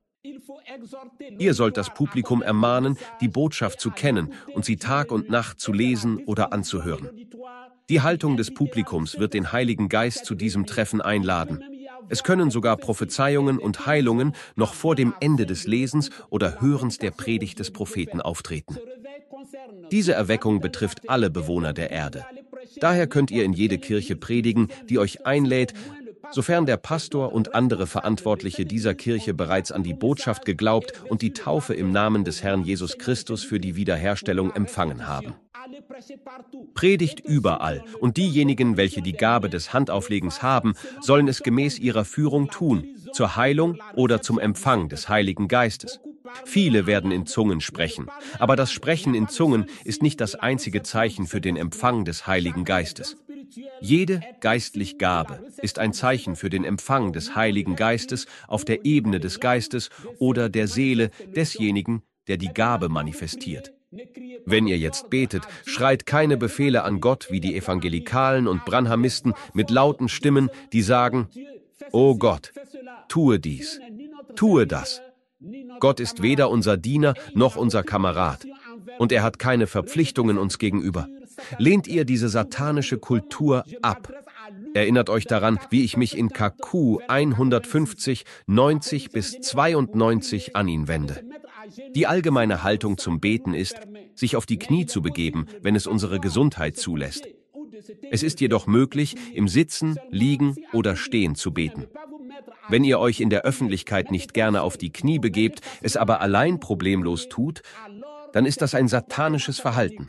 Ihr sollt das Publikum ermahnen, die Botschaft zu kennen und sie Tag und Nacht zu lesen oder anzuhören. Die Haltung des Publikums wird den Heiligen Geist zu diesem Treffen einladen. Es können sogar Prophezeiungen und Heilungen noch vor dem Ende des Lesens oder Hörens der Predigt des Propheten auftreten. Diese Erweckung betrifft alle Bewohner der Erde. Daher könnt ihr in jede Kirche predigen, die euch einlädt, sofern der Pastor und andere Verantwortliche dieser Kirche bereits an die Botschaft geglaubt und die Taufe im Namen des Herrn Jesus Christus für die Wiederherstellung empfangen haben. Predigt überall, und diejenigen, welche die Gabe des Handauflegens haben, sollen es gemäß ihrer Führung tun, zur Heilung oder zum Empfang des Heiligen Geistes. Viele werden in Zungen sprechen, aber das Sprechen in Zungen ist nicht das einzige Zeichen für den Empfang des Heiligen Geistes. Jede geistliche Gabe ist ein Zeichen für den Empfang des Heiligen Geistes auf der Ebene des Geistes oder der Seele desjenigen, der die Gabe manifestiert. Wenn ihr jetzt betet, schreit keine Befehle an Gott wie die Evangelikalen und Branhamisten mit lauten Stimmen, die sagen: »O Gott, tue dies, tue das.« Gott ist weder unser Diener noch unser Kamerad. Und er hat keine Verpflichtungen uns gegenüber. Lehnt ihr diese satanische Kultur ab. Erinnert euch daran, wie ich mich in K Q hundertfünfzig, neunzig bis zweiundneunzig an ihn wende. Die allgemeine Haltung zum Beten ist, sich auf die Knie zu begeben, wenn es unsere Gesundheit zulässt. Es ist jedoch möglich, im Sitzen, Liegen oder Stehen zu beten. Wenn ihr euch in der Öffentlichkeit nicht gerne auf die Knie begebt, es aber allein problemlos tut, dann ist das ein satanisches Verhalten.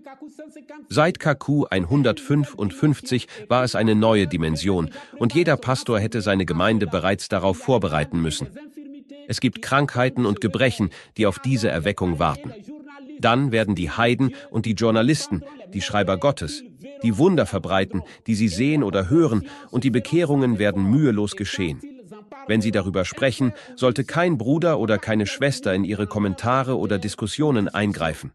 Seit K Q hundertfünfundfünfzig war es eine neue Dimension und jeder Pastor hätte seine Gemeinde bereits darauf vorbereiten müssen. Es gibt Krankheiten und Gebrechen, die auf diese Erweckung warten. Dann werden die Heiden und die Journalisten, die Schreiber Gottes, die Wunder verbreiten, die sie sehen oder hören, und die Bekehrungen werden mühelos geschehen. Wenn sie darüber sprechen, sollte kein Bruder oder keine Schwester in ihre Kommentare oder Diskussionen eingreifen.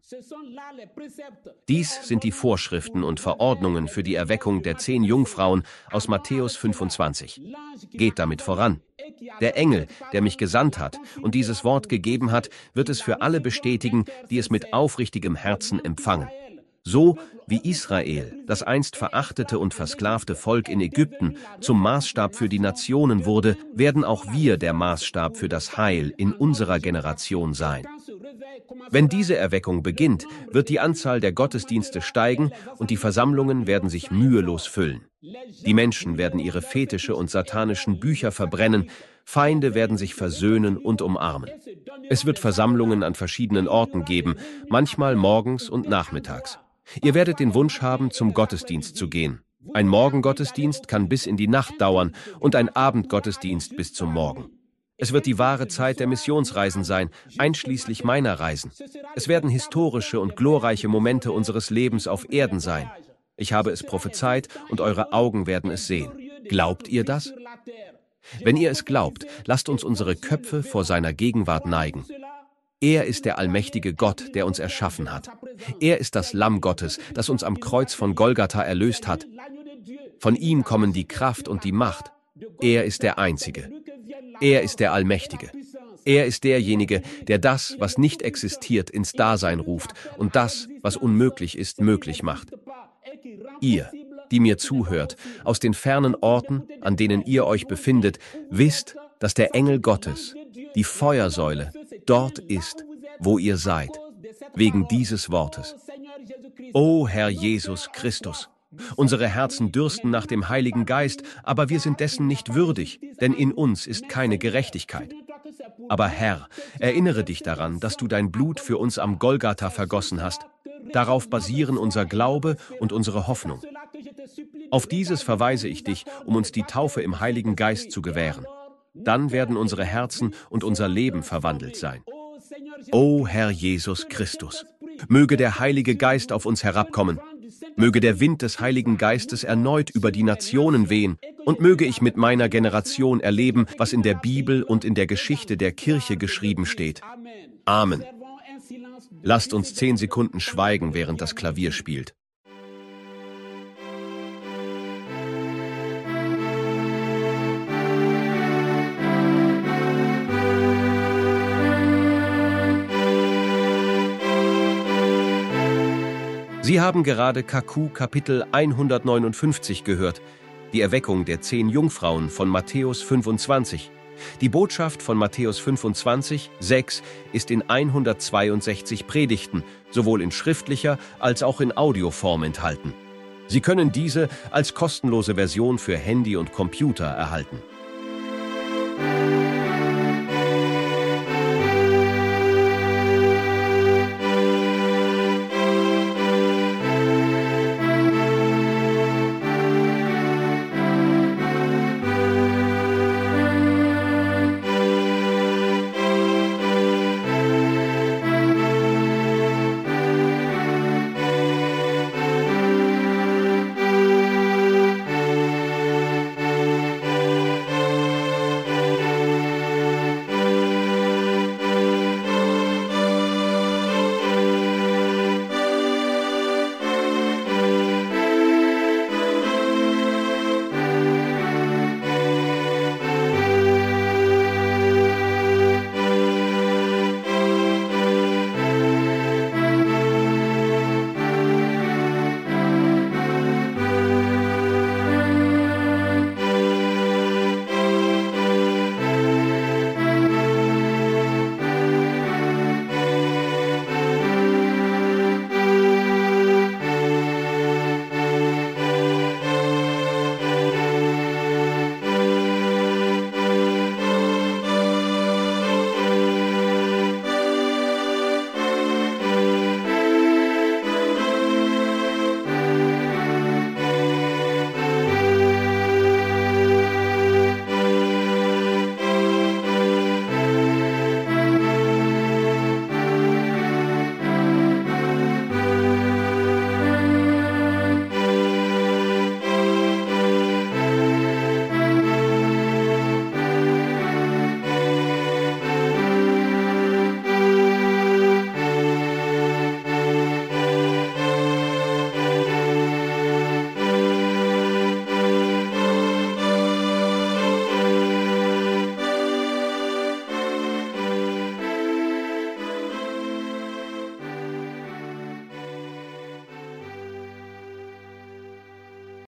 Dies sind die Vorschriften und Verordnungen für die Erweckung der zehn Jungfrauen aus Matthäus fünfundzwanzig. Geht damit voran. Der Engel, der mich gesandt hat und dieses Wort gegeben hat, wird es für alle bestätigen, die es mit aufrichtigem Herzen empfangen. So wie Israel, das einst verachtete und versklavte Volk in Ägypten, zum Maßstab für die Nationen wurde, werden auch wir der Maßstab für das Heil in unserer Generation sein. Wenn diese Erweckung beginnt, wird die Anzahl der Gottesdienste steigen und die Versammlungen werden sich mühelos füllen. Die Menschen werden ihre Fetische und satanischen Bücher verbrennen, Feinde werden sich versöhnen und umarmen. Es wird Versammlungen an verschiedenen Orten geben, manchmal morgens und nachmittags. Ihr werdet den Wunsch haben, zum Gottesdienst zu gehen. Ein Morgengottesdienst kann bis in die Nacht dauern und ein Abendgottesdienst bis zum Morgen. Es wird die wahre Zeit der Missionsreisen sein, einschließlich meiner Reisen. Es werden historische und glorreiche Momente unseres Lebens auf Erden sein. Ich habe es prophezeit und eure Augen werden es sehen. Glaubt ihr das? Wenn ihr es glaubt, lasst uns unsere Köpfe vor seiner Gegenwart neigen. Er ist der allmächtige Gott, der uns erschaffen hat. Er ist das Lamm Gottes, das uns am Kreuz von Golgatha erlöst hat. Von ihm kommen die Kraft und die Macht. Er ist der Einzige. Er ist der Allmächtige. Er ist derjenige, der das, was nicht existiert, ins Dasein ruft und das, was unmöglich ist, möglich macht. Ihr, die mir zuhört, aus den fernen Orten, an denen ihr euch befindet, wisst, dass der Engel Gottes, die Feuersäule, dort ist, wo ihr seid, wegen dieses Wortes. O Herr Jesus Christus, unsere Herzen dürsten nach dem Heiligen Geist, aber wir sind dessen nicht würdig, denn in uns ist keine Gerechtigkeit. Aber Herr, erinnere dich daran, dass du dein Blut für uns am Golgatha vergossen hast. Darauf basieren unser Glaube und unsere Hoffnung. Auf dieses verweise ich dich, um uns die Taufe im Heiligen Geist zu gewähren. Dann werden unsere Herzen und unser Leben verwandelt sein. O Herr Jesus Christus, möge der Heilige Geist auf uns herabkommen, möge der Wind des Heiligen Geistes erneut über die Nationen wehen und möge ich mit meiner Generation erleben, was in der Bibel und in der Geschichte der Kirche geschrieben steht. Amen. Lasst uns zehn Sekunden schweigen, während das Klavier spielt. Sie haben gerade K Q Kapitel hundertneunundfünfzig gehört, die Erweckung der zehn Jungfrauen von Matthäus fünfundzwanzig. Die Botschaft von Matthäus fünfundzwanzig, sechs ist in hundertzweiundsechzig Predigten, sowohl in schriftlicher als auch in Audioform enthalten. Sie können diese als kostenlose Version für Handy und Computer erhalten.